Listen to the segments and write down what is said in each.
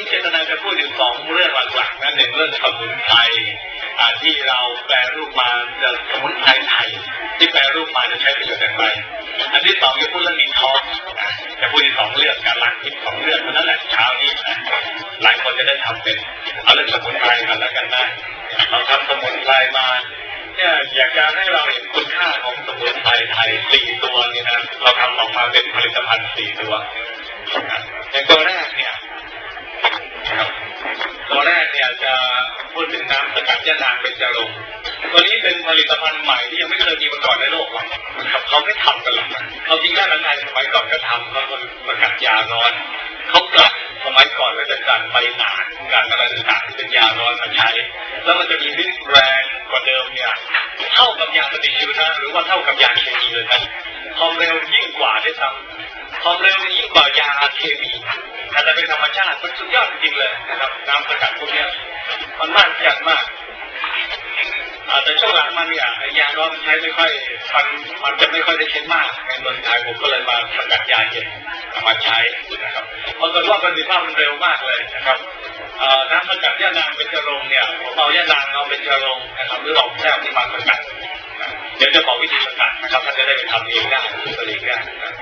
นี้เจตนาจะพูดถึง2เรื่องหลักๆนะ1เรื่องสมุนไพรที่เราแปลรูปมาสมุนไพรไทยที่แปลรูปมาจะใช้ประโยชน์อย่างไรอันที่2จะพูดเรื่องดีท็อกซ์จะพูดถึง2เรื่องการล้างพิษ2เรื่องนั้นแหละเช้านี้นะหลายคนจะได้ทำเป็นเอาเรื่องสมุนไพรกันแล้วกันนะเราทำสมุนไพรมาเนี่ยอยากจะให้เราเห็นคุณค่าของสมุนไพรไทย4ตัวนี่นะเราทำออกมาเป็นผลิตภัณฑ์4ตัวอย่างตัวแรกเนี่ยจะพูดถึงน้ำสกัดยะนางเบญจรงค์ตัวนี้เป็นผลิตภัณฑ์ใหม่ที่ยังไม่เคยมีมาก่อนในโลกหรอกครับเขาไม่ทำกันหรอกเขาจริงด้านไทยสมัยก่อนก็ทำเขาสกัดยาร้อนเขากลับสมัยก่อนก็จะการใบหนาการอะไรต่างๆเป็นยาร้อนมาใช้แล้วมันจะมีฤทธิ์แรงกว่าเดิมเนี่ยเท่ากับยาปฏิชีวนะหรือว่าเท่ากับยาเคมีเลยนะความเร็วยิ่งกว่าด้วยซ้ำความเร็วยิ่งกว่ายาเคมีถ้าจะเป็นธรรมชาติมันสุดยอดจริงเลยนะครับน้ำสกัดพวกนี้มันมากจัดมากแต่ช่วงหลังมันเนี่ยยาร้อนใช้ไม่ค่อยมันจะไม่ค่อยได้ใช้มากในเมืองไทยผมก็เลยมาสกัดยาเย็นมาใช้นะครับปรากฏว่าประสิทธิภาพมันเร็วมากเลยนะครับน้ำสกัดยะนางเบญจรงค์เนี่ยผมเอายะนางเอาเบญจรงค์นะครับหรือหลอกแท้ที่มาสกัดเดี๋ยวจะบอกวิธีสกัดนะครับท่านจะได้ไปทำเองได้ผลิตได้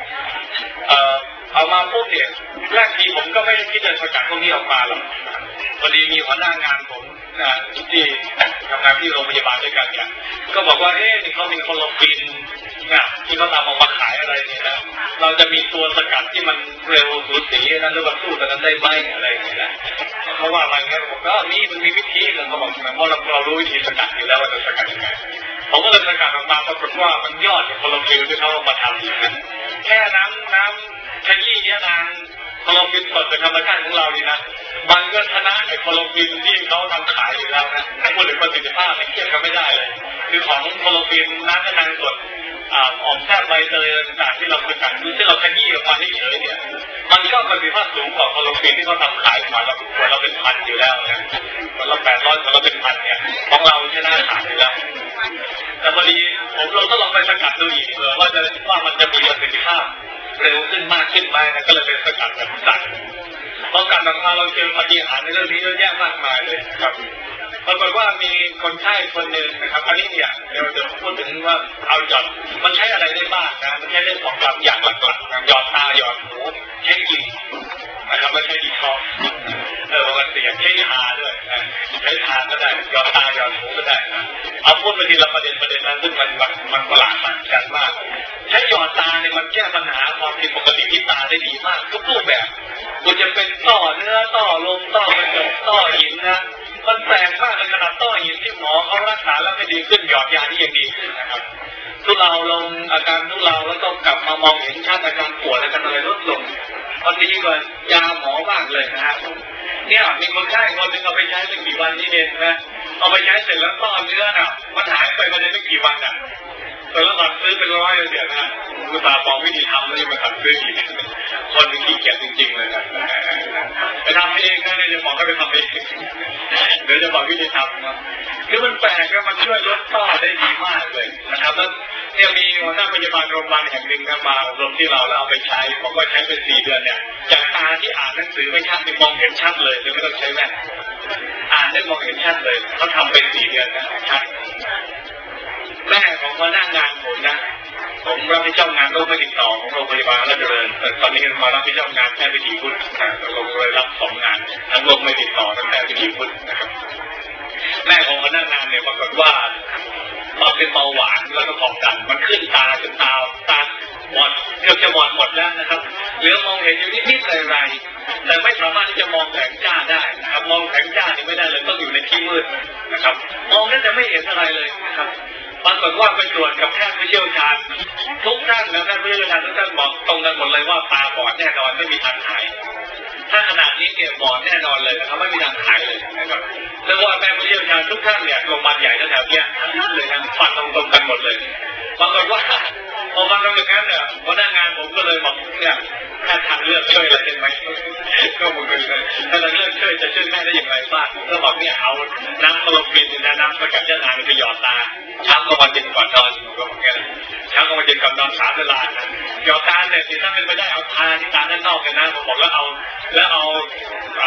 เอามาปุ๊บเนี่ยแรกทีผมก็ไม่ได้คิดจะสกัดพวกนี้ออกมาหรอกพอดีมีหัวหน้างานผมที่ทำงานที่โรงพยาบาลด้วยกันเนี่ยก็บอกว่านี่เขามีโคโลฟีนเนี่ยที่เขาทำออกมาขายอะไรเนี่ยนะเราจะมีตัวสกัดที่มันเร็วสูสีนั้นหรือว่าสู้กันนั้นได้ไหมอะไรอย่างเงี้ยเพราะว่าอะไรเงี้ยผมก็นี่มันมีวิธีมันเขาบอกเพราะเรารู้วิธีสกัดอยู่แล้วว่าจะสกัดยังไงผมก็เลยสกัดออกมาปรากฏว่ามันยอดโคโลฟีนที่เขาเอามาทำแค่น้ำขยี้ยะนางโคโลฟีนสดเป็นธรรมชาติของเรานี่นะมันก็ชนะไอ้โคโลฟีนที่เขาทำขายอยู่แล้วนะถ้าพูดถึงประสิทธิภาพเทียบกันไม่ได้เลยคือของโคโลฟีนน้ำยะนางสดออกแค่ใบเตยต่างๆที่เราสกัดที่เราขยี้ออกมาเฉยๆเนี่ยมันก็ประสิทธิภาพสูงกว่าโคโลฟีนที่เขาทำขายมาแล้วเราเป็นพันอยู่แล้วนะเรา800เราเป็นพันเนี่ยของเราชนะขาดอยู่แล้วแต่พอดีเราต้องลองไปสกัดดูอีกเผื่อว่ามันจะมีประสิทธิภาพเร็วขึ้นมากขึ้นไหมนะก็เลยเป็นสกัดแบบสั่นพอการออกมาเราเจอปฏิหารในเรื่องนี้เยอะแยะมากมายเลยครับปรากฏว่ามีคนไข้คนหนึ่งนะครับอันนี้เนี่ยเดี๋ยวจะพูดถึงว่าเอาหยอดมันใช้อะไรได้บ้างนะมันใช้ได้2 แบบอย่างหลักๆหยอดตาหยอดหูใช้กินนะครับไม่ใช่ดีท็อกปกติใช้ทาด้วยใช้ทาก็ได้หยอดตาหยอดหูก็ได้เอาพูดไปทีละประเด็นนั้นซึ่งมันประหลาดกันมากใช้หยอดตาเนี่ยมันแก้ปัญหาความผิดปกติที่ตาได้ดีมากทุกรูปแบบคุณจะเป็นต้อเนื้อต้อลมต้อกระจกต้อหินนะมันแปลกมากในขนาดต้อหินที่หมอเขารักษาแล้วไม่ดีขึ้นหยอดยาที่ยังดีขึ้นนะครับทุเลาลงอาการทุเลาแล้วก็กลับมามองเห็นชัดอาการปวดอาการอะไรลดลงตอนนี้ก็ยาหมอมากเลยนะฮะเนี่ยมีคนไข้คนนึงเอาไปใช้ไม่กี่วันนี้เองนะเอาไปใช้เสร็จแล้วต้อเนื้อน่ะมันหายไปภายในไม่กี่วันอ่ะแต่ละวันซื้อเป็น100เลยเดี๋ยวนะอุตส่าห์บอกวิธีทำแล้วยังมาสั่งซื้ออีกคนมีขี้เกียจจริงๆเลยนะไปทำเองนะเนี่ยจะบอกให้ไปทำเองเดี๋ยวจะบอกวิธีทำนะคือมันแปลกแล้วมันช่วยลดต้อได้ดีมากเลยนะครับแล้วเนี่ยมีหัวหน้าพยาบาลโรงพยาบาลแห่งหนึ่งมาอบรมที่เราแล้วเอาไปใช้บอกว่าใช้เป็น4 เดือนเนี่ยจากตาที่อ่านหนังสือไม่ชัดมองเห็นชัดเลยโดยไม่ต้องใช้แว่นอ่านได้มองเห็นชัดเลยเขาทำเป็น4 เดือนนะชัดแม่ของหัวหน้างานผมนะผมรับผิดชอบงานโรคไม่ติดต่อของโรงพยาบาลราชดำเนินแต่ตอนนี้มารับผิดชอบงานแพทย์วิถีพุทธเราเลยรับ2 งานทั้งโรคไม่ติดต่อทั้งแพทย์วิถีพุทธนะครับแม่ของหัวหน้างานเนี่ยปรากฏว่าเป็นเบาหวานแล้วก็ความดันมันขึ้นตาจนตาบอดเกือบจะบอดหมดแล้วนะครับเหลือมองเห็นอยู่นิดๆไรๆแต่ไม่สามารถที่จะมองแสงจ้าได้นะครับมองแสงจ้านี่ไม่ได้เลยต้องอยู่ในที่มืดนะครับมองนั่นจะไม่เห็นอะไรเลยนะครับปรากฏว่าไปตรวจกับแพทย์ผู้เชี่ยวชาญทุกท่านนะแพทย์ผู้เชี่ยวชาญทุกท่านบอกตรงกันหมดเลยว่าตาบอดแน่นอนไม่มีทางหายถ้าขนาดนี้เนี่ยบอดแน่นอนเลยนะครับไม่มีทางหายเลยนะครับเรียกว่าแพทย์ผู้เชี่ยวชาญทุกท่านเนี่ยโรงพยาบาลใหญ่แถวๆนี้เลยนะฟันตรงกันหมดเลยปรากฏว่าพอมาทำอย่างนั้นเนี่ยหัวหน้างานผมก็เลยบอกเนี่ยถ้าทางเลือกช่วยอะไรได้ไหมก็บอกเลยถ้าทางเลือกช่วยจะช่วยแม่ได้อย่างไรบ้างก็บอกเนี่ยเอาน้ำโคโลฟีนน้ำสกัดยะนางไปหยอดตาเช้ากลางวันเย็นก่อนนอนก็บอกแค่นั้นเช้ากลางวันเย็นก่อนนอน3 เวลานะหยอดตาเนี่ยถ้าเป็นไปได้เอาทาที่ตาด้านนอกเลยนะผมบอกแล้วเอาช้อน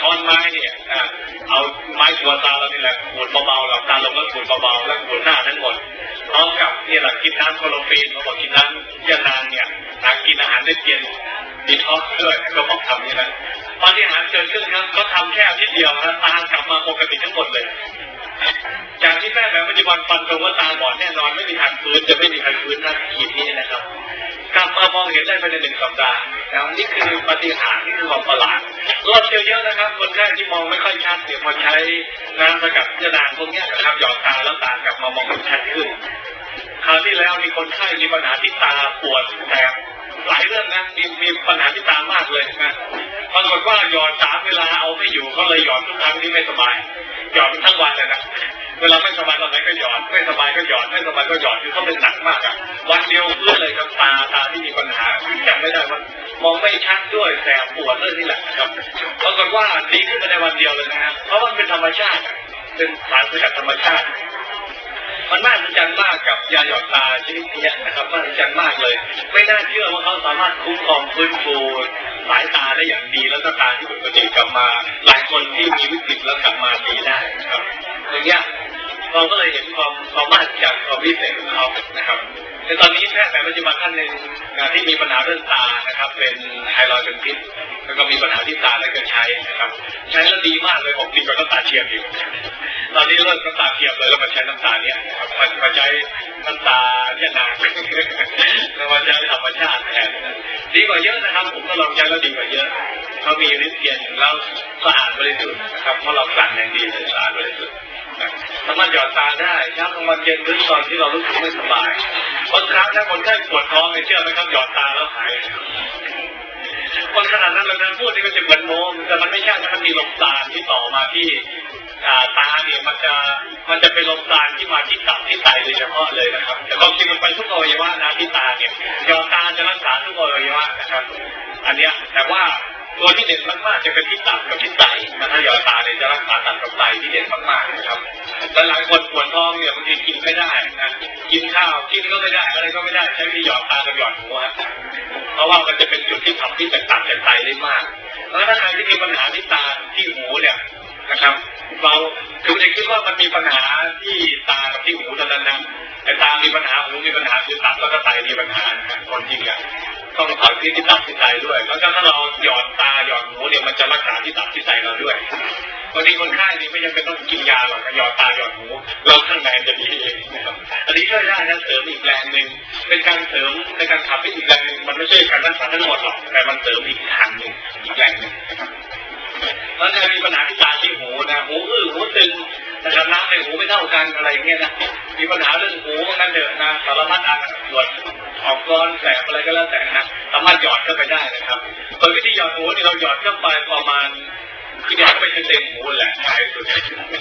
อนไม้เนี่ยเอาไม้ตัวตาเรานี่แหละขูดเบาๆหลับตาลงแล้วขูดเบาๆแล้วขูดหน้าทั้งหมดพร้อมกับนี่แหละกินน้ำโคโลฟีนเขาบอกกินน้ำยานางเนี่ยกินอาหารได้เย็นดีท็อกซ์ด้วยก็บอกทำนี่นะตอนที่อาหารเกิดขึ้นครับเขาทำแค่อาทิตย์เดียวนะตากลับมาปกติทั้งหมดเลยจากที่แม่แบบปัจจุบันฟันตรงว่าตาบอดแน่นอนไม่มีทางฟื้นจะไม่มีทางฟื้นทันทีนี้นะครับกลับมามองเห็นได้ภายใน1 สัปดาห์นี่คือปาฏิหาริย์นี่คือความประหลาดรอดเยอะๆนะครับคนไข้ที่มองไม่ค่อยชัดเดี๋ยวพอใช้น้ำสกัดยานางพวกนี้นะครับหยอดตาแล้วตากลับมามองเห็นชัดขึ้นคราวที่แล้วมีคนไข้มีปัญหาที่ตาปวดแสบหลายเรื่องนะมีปัญหาที่ตามากเลยนะปรากฏว่าหยอด3 เวลาเอาไม่อยู่ก็เลยหยอดทุกครั้งที่ไม่สบายหยอดทั้งวันเลยนะเวลาไม่สบายตอนไหนก็หยอดไม่สบายก็หยอดไม่สบายก็หยอดคือเขาเป็นหนักมากอ่ะวันเดียวเพื่อเลยครับตาที่มีปัญหาจำไม่ได้ว่ามองไม่ชัดด้วยแสบปวดเรื่องนี้แหละครับปรากฏว่าดีขึ้นในวันเดียวเลยนะเพราะว่าเป็นธรรมชาติเป็นสารสกัดธรรมชาติมันน่าสนใจมากกับยาหยอดตาชนิดนี้นะครับน่าสนใจมากเลยไม่น่าเชื่อว่าเขาสามารถคุ้มครองฟื้นฟูสายตาได้อย่างดีแล้วก็ตาที่ปกติกลับมาหลายคนที่มีวิกฤตแล้วกลับมาดีได้นะครับอย่างเงี้ยเราก็เลยเห็นความมากจากความวิเศษของเขานะครับในตอนนี้แพทย์แผนปัจจุบันท่านหนึ่งที่มีปัญหาเรื่องตานะครับเป็นไทรอยด์เป็นพิษแล้วก็มีปัญหาที่ตาแล้วก็ใช้นะครับใช้แล้วดีมากเลยผมดีกว่าน้ำตาเทียมอยู่ตอนนี้เลิกน้ำตาเทียมเลยแล้วมาใช้น้ำตาเนี่ยมาใช้น้ำตาเนี่ยนานแล้วมาใช้ธรรมชาติแทนดีกว่าเยอะนะครับผมก็ลองใช้แล้วดีกว่าเยอะเขามีฤทธิ์เย็นแล้วสะอาดบริสุทธิ์นะครับเพราะเราสั่งอย่างดีเลยสะอาดบริสุทธิ์สามารถหยอดตาได้เช้ากลางวันเย็นหรือตอนที่เรารู้สึกไม่สบายบางครั้งถ้าคนไข้ปวดท้องเชื่อไหมครับหยอดตาแล้วหายคนขนาดนั้นเราพูดนี่ก็จะเหมือนโม้แต่มันไม่ใช่มันมีลมปราณที่ต่อมาที่ตาเนี่ยมันจะเป็นลมปราณที่มาที่ตับที่ไตโดยเฉพาะเลยนะครับแต่ความจริงมันไปทุกอวัยวะนะที่ตาเนี่ยหยอดตาจะรักษาทุกอวัยวะนะครับอันเนี้ยแต่ว่าตัวที่เด่นมากๆจะเป็นที่ตับกับที่ไตถ้าหยอดตาเนี่ยจะรักษาตับกับไตที่เด่นมากๆนะครับแต่หลายคนปวดท้องเนี่ยบางทีกินไม่ได้นะกินข้าวกินก็ไม่ได้อะไรก็ไม่ได้ใช้วิธีหยอดตากับหยอดหัวเพราะว่ามันจะเป็นจุดที่ทำที่ตับจากไตได้มากแล้วถ้าใครที่มีปัญหาที่ตาที่หูเนี่ยนะครับเราคือจะคิดว่ามันมีปัญหาที่ตากับที่หูเท่านั้นนะแต่ตามีปัญหาหูมีปัญหาคือตับแล้วก็ไตมีปัญหาคนจริงอ่ะต้องถอยที่ตับที่ไตด้วยแล้วถ้าเราหยอดตาหยอดหูเนี่ยมันจะรักษาที่ตับที่ไตเราด้วยวันนี้คนไข้นี่ไม่จำเป็นต้องกินยาหรอกหยอดตาหยอดหูเราข้างในจะดีเองนะครับอันนี้ช่วยได้นะเสริมอีกแรงหนึ่งเป็นการเสริมในการขับให้อีกแรงหนึ่งมันไม่ใช่การรักษาทั้งหมดหรอกแต่มันเสริมอีกทางหนึ่งอีกแรงหนึ่งแล้วถ้ามีปัญหาที่ตาที่หูนะหูอื้อหูตึงนะครับน้ำในหูไม่เท่ากันอะไรเงี้ยนะมีปัญหาเรื่องหูนั่นเถอะนะสารพัดอาการปวดออกร้อนแสบอะไรก็แล้วแต่นะสามารถหยอดเข้าไปได้นะครับโดยวิธีหยอดหูนี่เราหยอดเข้าไปประมาณคือหยอดไปเต็มหูแหละง่ายสุด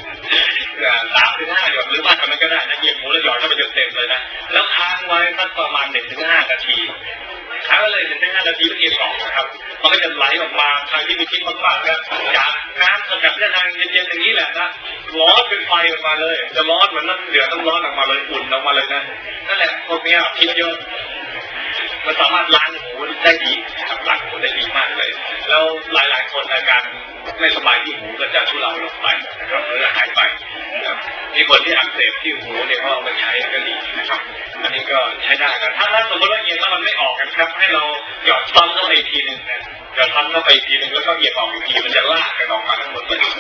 3-5 หยดหรือมากกว่านั้นก็ได้นะเหยียบหูแล้วหยอดเข้าไปเต็มเลยนะแล้วค้างไว้สักประมาณ 1-5 นาทีค้างไว้เลย 1-5 นาทีแล้วเก็บออกนะครับมันก็จะไหลออกมาใครที่มีพิษมากๆนะจากน้ำสกัดยานางเย็นๆอย่างนี้แหละนะร้อนเป็นไฟออกมาเลยจะร้อนเหมือนน้ำเดือดต้องร้อนออกมาเลยอุ่นออกมาเลยนะนั่นแหละพวกนี้พิษเยอะมันสามารถล้างหูได้ดีครับล้างหูได้ดีมากเลยแล้วหลายๆคนอาการไม่สบายที่หูก็จะทุเลาลงไปนะครับหรือหายไปมีคนที่อักเสบที่หูเนี่ยก็เอามาใช้ก็ดีนะครับอันนี้ก็ใช้ได้ครับถ้าสมมติว่าเย็นแล้วมันไม่ออกกันครับให้เราหยอดซ้ำเข้าไปอีกทีนึงนะหยอดซ้ำเข้าไปอีกทีนึงแล้วก็เหยียบออกอีกทีมันจะลากกันออกมาทั้งหมดเลย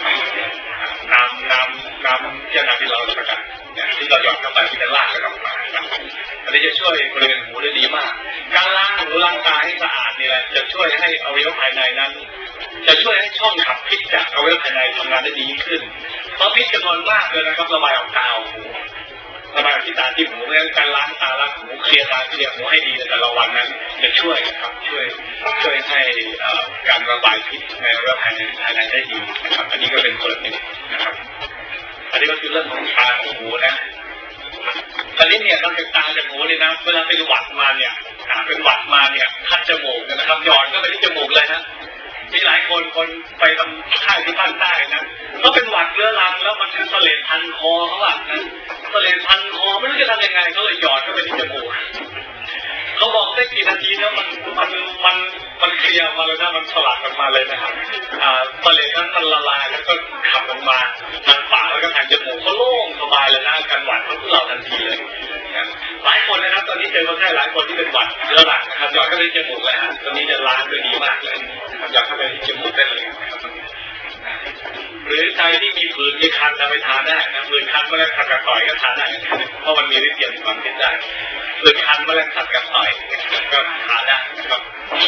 น้ำที่เราสกัดที่เราหยอดเข้าไปมันจะลากกันออกมาอันนี้จะช่วยบริเวณหูได้ดีมากการล้างหูล้างตาให้สะอาดนี่แหละจะช่วยให้อวัยวะภายในนั้นจะช่วยให้ช่องขับพิษจากอวัยวะภายในทำงานได้ดีขึ้นเพราะพิษจำนวนมากเลยนะครับระบายออกตาหูระบายออกที่ตาที่หูเพราะฉะนั้นการล้างตาล้างหูเคลียร์ตาเคลียร์หูให้ดีในแต่ละวันนั้นจะช่วยครับช่วยให้การระบายพิษในอวัยวะภายในได้ดีนะครับอันนี้ก็เป็นส่วนหนึ่งนะครับอันนี้ก็คือเรื่องของตาหูนะตอนนี้เนี่ยเราจะตาจากหูเลยนะเวลาเป็นหวัดมาเนี่ยเป็นหวัดมาเนี่ยคัดจมูกนะครับหยอดก็ไปที่จมูกเลยนะมีหลายคนไปทำค่ายที่ภาคใต้นะก็เป็นหวัดเรื้อรังแล้วมันคือเสลดพันคอเขาอะนะเสลดพันคอไม่รู้จะทำยังไงก็เลยหยอดก็ไปที่จมูกเขาบอกได้กี่นาทีแล้วมันเคลียร์มาเลยนะมันสลัดออกมาเลยนะครับปลาเลนนั้นมันละลายแล้วก็ขับออกมาทางปากแล้วก็ทางจมูกเขาโล่งสบายเลยนะการหวัดของเราทันทีเลยหลายคนนะครับตอนนี้เจอคนไข้หลายคนที่เป็นหวัดเรื้อรังนะครับหยอดเข้าไปที่จมูกเลยฮะตอนนี้จะล้างได้ดีมากเลยหยอดเข้าไปที่จมูกได้เลยหรือใครที่มีผื่นมีคันจะไปทานได้นะผื่นคันแมลงสัตว์กัดต่อยก็ทานได้เพราะมันมีฤทธิ์เยียวยาความคิดได้ผื่นคันแมลงสัตว์กัดต่อยก็ทานได้นะครับ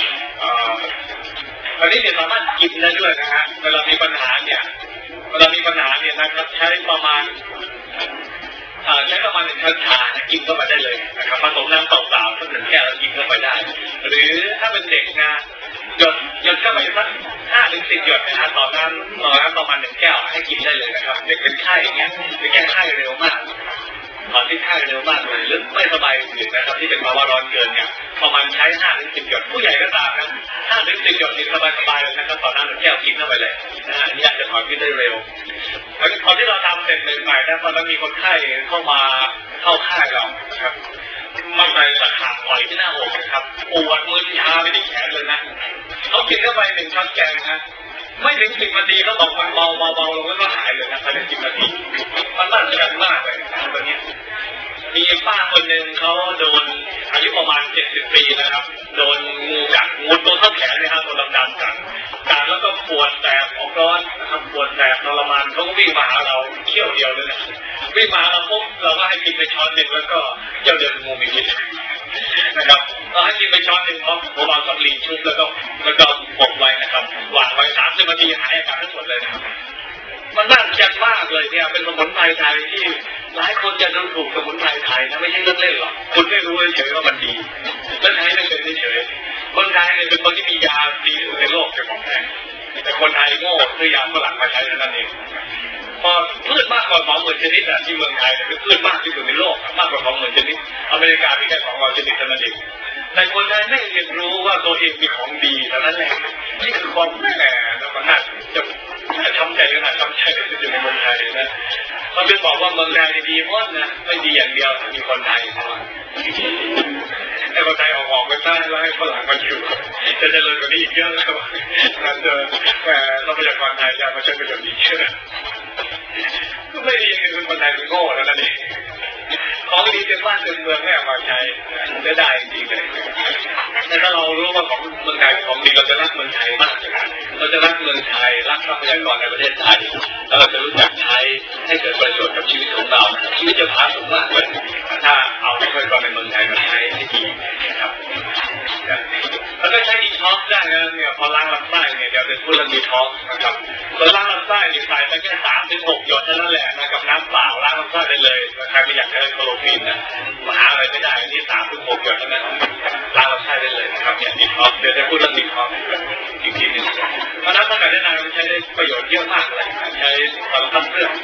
ตอนนี้เนี่ยสามารถกินได้ด้วยนะฮะเวลามีปัญหาเนี่ยนะครับใช้ประมาณ1 ช้อนชากินเข้าไปได้เลยนะครับผสมน้ำเปล่าๆสัก1 แก้วแล้วกินเข้าไปได้หรือถ้าเป็นเด็กนะหยดเข้าไปสัก5 ถึง 10 หยดนะฮะต่อน้ำประมาณ1 แก้วให้กินได้เลยนะครับเด็กเป็นไข้อย่างเงี้ยเป็นแก้ไข้เร็วมากตอนที่ไข้เร็วมากเลยหรือไม่สบายอื่นนะครับที่เป็นภาวะร้อนเกินเนี่ยประมาณใช้5 ถึง 10 หยดผู้ใหญ่ก็ตามนะ5 ถึง 10 หยดนี่สบายเลยนะครับต่อน้ำ1 แก้วกินเข้าไปเลยนะอันนี้อาจจะถอนพิษได้เร็วตอนที่เราทำเสร็จใหม่ๆนะตอนนั้นมีคนไข้เข้าค่ายเราครับมันไปตะขาบต่อยที่หน้าอกนะครับปวดมึนชาไปที่แขนเลยนะเขากินเข้าไป1 ช้อนแกงนะไม่ถึง10 นาทีก็บอกมันเบาลงแล้วก็หายเลยนะภายใน10 นาทีมันน่าจะกันมากเลยตัวนี้มีป้าคนหนึ่งเขาโดนอายุประมาณ70 ปีนะครับโดนงูกัดงูตัวเท่าแขนเลยครับตัวดำๆกัดแล้วก็ปวดแสบออกร้อนนะครับปวดแสบทรมานเขาก็วิ่งมาหาเราเขี้ยวเดียวเลยนะวิ่งมาเราปุ๊บเราก็ให้กินไปช้อน 1แล้วก็เขี้ยวเดียวงูมีพิษนะครับเราให้กินไปช้อน 1พร้อมหัวบอลกับลีชุบแล้วก็ปกไว้นะครับวางไว้30 นาทีหายอาการทั้งหมดเลยนะครับมันน่าจัดมากเลยเนี่ยเป็นสมุนไพรไทยที่หลายคนจะดูถูกสมุนไพรไทยนะไม่ใช่เรื่องเล่นหรอกคุณไม่รู้เฉยว่ามันดีแล้วใช้ได้เป็นเฉยคนไทยเนี่ยเป็นคนที่มียาดีที่สุดในโลกเป็นของแท้แต่คนไทยโง่ซื้อยาฝรั่งมาใช้นั่นเองพอพืชมากกว่า20,000 ชนิดที่เมืองไทยเป็นพืชมากที่สุดในโลกมากกว่า20,000 ชนิดอเมริกามีแค่200 ชนิดเท่านั้นเองแต่คนไทยไม่เรียนรู้ว่าตัวเองมีของดีเท่านั้นแหละนี่คือความแม่แล้วมันน่าจะทำใจขนาดทำใจก็จะอยู่ในเมืองไทยนะเขาจะบอกว่าเมืองไทยดีหมดนะไม่ดีอย่างเดียวมีคนไทยให้คนไทยออกไปใต้แล้วให้ฝรั่งมาอยู่จะเจริญกว่านี้อีกเยอะแล้วนั่นเจอทรัพยากรไทยจะมาใช้ประโยชน์ดีเชื่อไม่ดีคือคนไทยเป็นโง่แล้วนั่นเองของดีเต็มบ้านเต็มเมืองไม่เอามาใช้จะได้จริงเลยแต่ถ้าเรารู้ว่าของเมืองไทยของดีเราจะรักเมืองไทยมากเราจะรักเมืองไทยรักทรัพยากรในประเทศไทยแล้วเราจะรู้จักใช้ให้เกิดประโยชน์กับชีวิตของเราชีวิตจะพาสุขมากเลยถ้าเอาทรัพยากรในเมืองไทยมาใช้ให้ดีนะครับแล้วก็ใช้ดีท็อกซ์ได้นะเนี่ยพอล้างลำไส้เนี่ยเดี๋ยวจะพูดเรื่องดีท็อกซ์นะครับพอล้างลำไส้เนี่ยใส่ไปแค่3 ถึง 6 หยดเท่านั้นแหละนะกับน้ำเปล่าล้างลำไส้ได้เลยใครไม่อยากใช้โคโลฟีนนะมาหาอะไรไม่ได้นี่3 ถึง 6 หยดเท่านั้นล้างลำไส้ได้เลยนะครับเนี่ยดีท็อกซ์เดี๋ยวจะพูดเรื่องดีท็อกซ์อีกทีนึงเพราะน้ำสกัดได้นานมันใช้ได้ประโยชน์เยอะมากเลยใช้ความพัดเลือด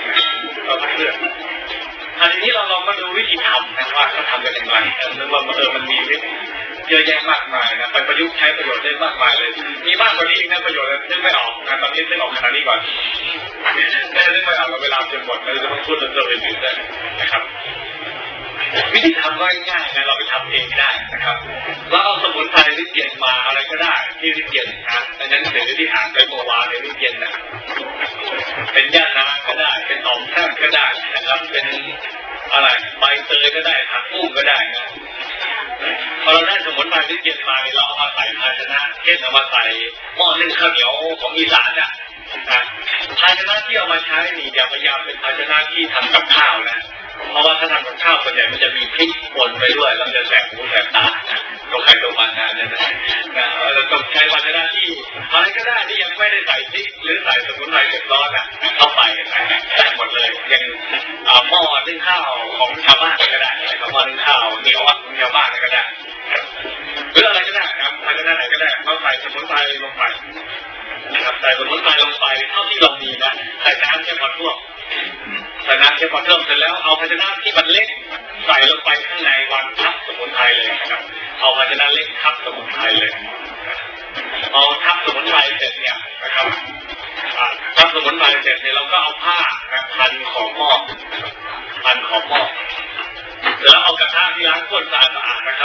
ทีนี้เราลองมาดูวิธีทำนะว่าเขาทำกันอย่างไรนึกว่ามันมีวิธีเยอะแยะมากมายนะไปประยุกต์ใช้ประโยชน์ได้มากมายเลยมีมากกว่านี้นะประโยชน์นึกไม่ออกนะตอนนี้นึกออกขนาดนี้ก่อนแต่นึกไม่ออกเวลาจนหมดเราจะต้องพูดเรื่องอื่นๆได้นะครับวิธีทำก็ง่ายๆนะเราไปทำเองได้นะครับเราเอาสมุนไพรริดเย็นมาอะไรก็ได้ที่ริดเย็นนะดังนั้นเดี๋ยวที่อ่านไปเมื่อวานในริดเย็นนะเป็นย่านางก็ได้เป็นหอมแท่งก็ได้นะครับเป็นอะไรใบเตยก็ได้ผักบุ้งก็ได้นะพอเราได้สมุนไพรริดเย็นมาเราเอามาใส่ภาชนะเช่นเอามาใส่หม้อนึ่งข้าวเหนียวของอีสานน่ะภาชนะที่เอามาใช้นี่อย่าพยายามเป็นภาชนะที่ทำกับข้าวนะเพราะว่าถ้าทำกับข้าวส่วนใหญ่มันจะมีพริกป่นไปด้วยแล้วจะแสบหูแสบตาตัวใครตัวมันนะเราต้องใช้ภาชนะที่อะไรก็ได้ที่ยังไม่ได้ใส่พริกหรือใส่สมุนไพรเผ็ดร้อนเข้าไปได้หมดเลยอย่างหม้อนึ่งข้าวของชาวบ้านก็ได้หม้อนึ่งข้าวเหนียวของชาวบ้านก็ได้หรืออะไรก็ได้ครับภาชนะไหนก็ได้เราใส่สมุนไพรลงไปนะครับใส่สมุนไพรลงไปเท่าที่เรามีนะใส่น้ำแค่พอท่วมใส่น้ำแค่พอท่วมเสร็จแล้วเอาภาชนะที่มันเล็กใส่ลงไปข้างในวางทับสมุนไพรเลยนะครับเอาภาชนะเล็กทับสมุนไพรเลยเอาทับสมุนไพรเสร็จเนี่ยนะครับทับสมุนไพรเสร็จเนี่ยเราก็เอาผ้าพันขอบหม้อแล้วเอากระทะที่ล้างก้นสะอาดนะครับ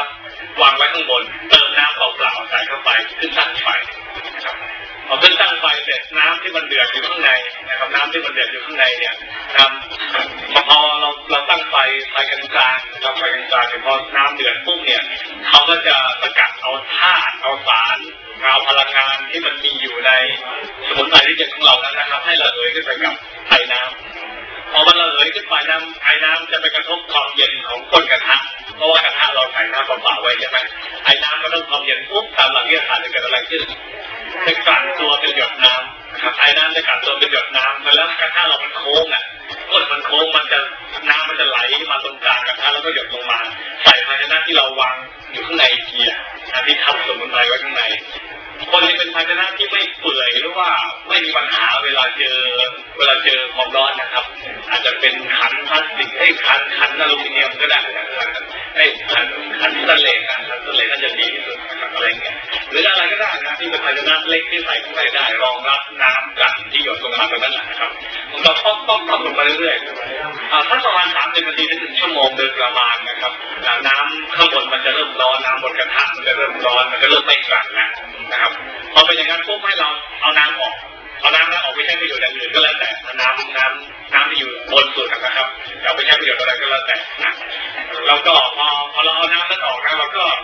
วางไว้ข้างบนเติมน้ำเปล่าๆใส่เข้าไปขึ้นตั้งไฟนะครับพอขึ้นตั้งไฟเสร็จน้ำที่มันเดือดอยู่ข้างในนะครับน้ำที่มันเดือดอยู่ข้างในเนี่ยพอเราตั้งไฟกลางๆตั้งไฟกลางๆพอน้ำเดือดปุ๊บเนี่ยเขาก็จะสกัดเอาธาตุเอาสารเอาพลังงานที่มันมีอยู่ในสมุนไพรที่เจ็ดของเรานั้นนะครับให้ระเหยขึ้นไปกับไอน้ำพอมันระเหยขึ้นไปไอน้ำจะไปกระทบความเย็นของก้นกระทะเพราะว่ากระทะเราใส่น้ำเปล่าๆไว้ใช่ไหมไอน้ำก็ต้องความเย็นปุ๊บตามหลักวิทยาศาสตร์จะเกิดอะไรขึ้นจะกลั่นตัวเป็นหยดน้ำครับไอน้ำจะกลั่นตัวเป็นหยดน้ำแล้วกระทะเรามันโค้งก้นมันโค้งน้ำมันจะไหลมาตรงกลางกระทะแล้วก็หยดลงมาใส่ภาชนะที่เราวางอยู่ข้างในเทียที่ทับสมุนไพรไว้ข้างในคนที่เป็นภาชนะที่ไม่เปื่อยหรือว่าไม่มีปัญหาเวลาเจอความร้อนนะครับอาจจะเป็นขันพลาสติกขันอลูมิเนียมก็ได้ขันสแตนเลสน่าจะดีที่สุดนะครับอะไรเงี้ยหรืออะไรก็ได้นะที่เป็นภาชนะเล็กที่ใส่ข้างในได้รองรับน้ำกันที่หยดลงมาตรงนั้นนะครับมันก็ต้องลงมาเรื่อยๆถ้าประมาณ30 นาทีถึง1 ชั่วโมงโดยประมาณนะครับน้ำข้างบนมันจะเริ่มร้อนน้ำบนกระทะมันจะเริ่มร้อนมันจะเริ่มไม่กลั่นนะครับพอเป็นอย่างนั้นปุ๊บให้เราเอาน้ำออกไปใช้ประโยชน์อย่างอื่นก็แล้วแต่น้ำที่อยู่บนสุดนะครับเอาไปใช้ประโยชน์อะไรก็แล้วแต่นะแล้วก็พอเราเอาน้ำนั้นออกนะเราก็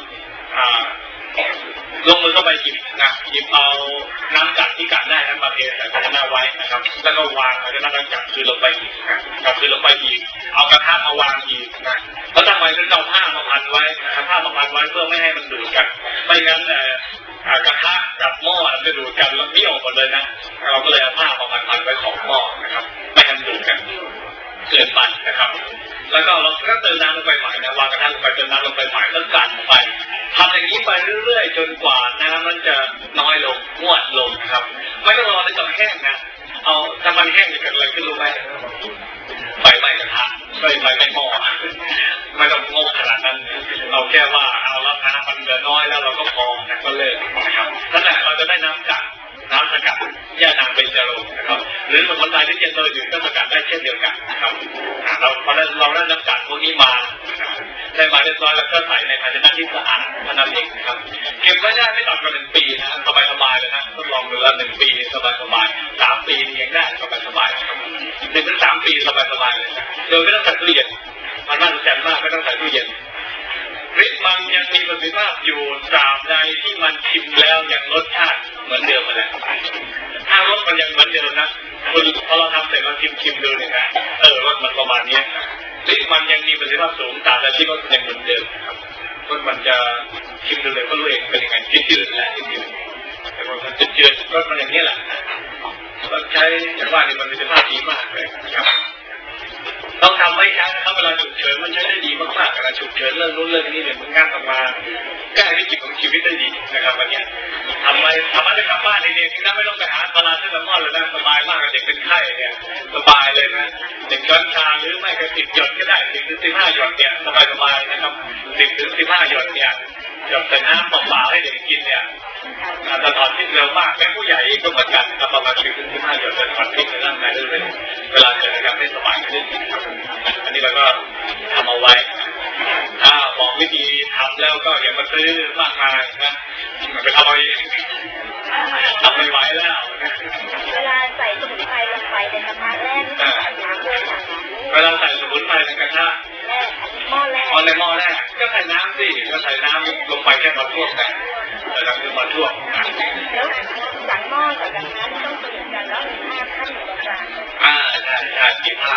ลงมือเข้าไปหยิบเอาน้ำจัดที่กัดได้นะมาเทใส่ภาชนะไว้นะครับแล้วก็วางภาชนะนั้นจับคืนลงไปอีกจับคืนลงไปอีกเอากระทะมาวางอีกนะแล้วทำไมถึงเอาผ้ามาพันไว้เพื่อไม่ให้มันดูดกันไม่งั้นกระทะกับหม้อมันจะดูดกันแล้วเบี้ยวหมดเลยนะเราก็เลยเอาผ้ามาพันไว้ของหม้อนะครับไม่ให้มันดูดกันเกินไปนะครับแล้วก็เราก็เติมน้ำลงไปใหม่นะวางกระทะลงไปเติมน้ำลงไปใหม่แล้วกลั่นไปทำอย่างนี้ไปเรื่อยๆจนกว่าน้ำมันจะน้อยลงงวดลงนะครับไม่ต้องรอให้จนแห้งนะเอาถ้ามันแห้งจะเกิดอะไรขึ้นรู้ไหมไฟไหม้กระทะไฟไหม้หม้อไม่ต้องโง่ขนาดนั้นเราแค่ว่าเอาแล้วน้ำมันเหลือน้อยแล้วเราก็พอนะก็เลิกนะครับนั่นแหละเราจะได้น้ำสกัดยานางเบญจรงค์นะครับหรือสมุนไพรที่เจนโดยอื่นก็สกัดได้เช่นเดียวกันนะครับเราได้น้ำสกัดพวกนี้มาได้มาเรียบร้อยแล้วก็ใส่ในภาชนะที่สะอาดเท่านั้นเองครับเก็บไว้ได้ไม่ต่ำกว่า1 ปีนะสบายเลยนะทดลองดูแล้ว1 ปีสบาย3 ปียังได้สบายครับ1 ถึง 3 ปีสบายเลยโดยไม่ต้องใส่ตู้เย็นมันน่าสนใจมากไม่ต้องใส่ตู้เย็นฤทธิ์มันยังมีประสิทธิภาพอยู่ตราบใดที่มันชิมแล้วยังรสชาติเหมือนเดิมมาแล้วถ้ารสมันยังเหมือนเดิมนะคุณพอเราทำเสร็จเราชิมดูเนี่ยนะรสมันประมาณนี้ฤทธิ์มันยังมีประสิทธิภาพสูงตราบใดที่รสมันยังเหมือนเดิมครับรสมันจะชิมดูเลยก็รู้เองเป็นยังไงจืดๆแหละแต่ว่ามันจืดๆรสมันอย่างนี้แหละเราใช้อย่างว่านี่มันมีประสิทธิภาพดีมากเลยครับต้องทำไว้ใช้นะครับเวลาฉุกเฉินมันใช้ได้ดีมากๆเวลาฉุกเฉินเรื่องนู้นเรื่องนี้เนี่ยมันงานออกมาแก้วิกฤตของชีวิตได้ดีนะครับวันนี้ทำมาได้กลับบ้านเด็กๆที่ไม่ต้องไปหาตลาดที่ละม่อนเลยนะสบายมากเด็กเป็นไข้เนี่ยสบายเลยนะ1 ช้อนชาหรือไม่ก็10 หยดก็ได้10 ถึง 15 หยดเนี่ยสบายนะครับ10 ถึง 15 หยดเนี่ยหยดใส่น้ำเปล่าๆให้เด็กกินเนี่ยจะถอนพิษเร็วมากแม้ผู้ใหญ่ก็เหมือนกันครับประมาณ10 ถึง 15 หยดจะถอนพิษในร่างกายได้เร็วเวลาเกิดอาการไม่สบายขึ้นอันนี้เราก็ทำเอาไว้บอกวิธีทำแล้วก็อย่ามาซื้อมากมายนะไปทำเอาเองทำไม่ไหวแล้วเวลาใส่สมุนไพรลงไปในกระทะแรกใส่น้ำด้วยค่ะเวลาใส่สมุนไพรในกระทะหม้อแรกในหม้อแรกก็ใส่น้ำสิก็ใส่น้ำลงไปแค่มาท่วมกันแต่เราคือมาท่วมแล้วหลังหม้อกับกระทะต้องเปลี่ยนกันแล้วมี5 ขั้นอยู่ตรงกลางใช่มีผ้า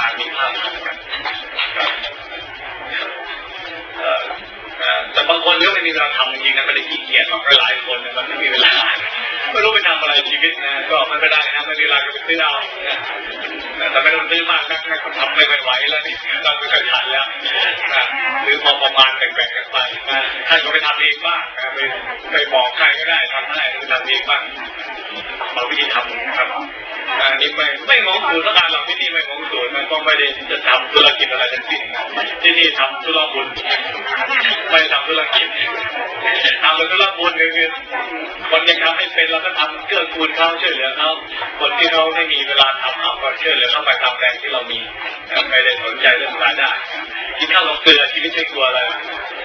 แต่บางคนก็ไม่มีเวลาทำจริงๆนะไม่ได้ขี้เกียจหรอกหลายคนมันไม่มีเวลาไม่รู้ไปทำอะไรชีวิตนะก็ไม่ได้นะไม่มีเวลาก็ไปซื้อเอาแต่ไม่ต้องซื้อมากนักคนทำไม่ไหวแล้วนี่เราไม่เคยทันแล้วหรือพอประมาณแบ่งกันไปท่านก็ไปทำเองบ้างไปบอกใครก็ได้ทำได้ทำเองบ้างเราวิธีทำครับอันนี้ไม่งงสูตรการเราที่นี่ไม่งงสูตรมันก็ไม่ได้จะทำธุรกิจอะไรทั้งสิ้นที่นี่ทำธุรบุญไม่ทำธุรกิจทำเป็นธุรบุญคือคนยังทำไม่เป็นเราก็ทำเกื้อกูลเขาช่วยเหลือเขาคนที่เขาไม่มีเวลาทำเราก็ช่วยเหลือเขาไปตามแรงที่เรามีไม่ได้สนใจเรื่องรายได้กินข้าวกับเกลือชีวิตไม่กลัวอะไร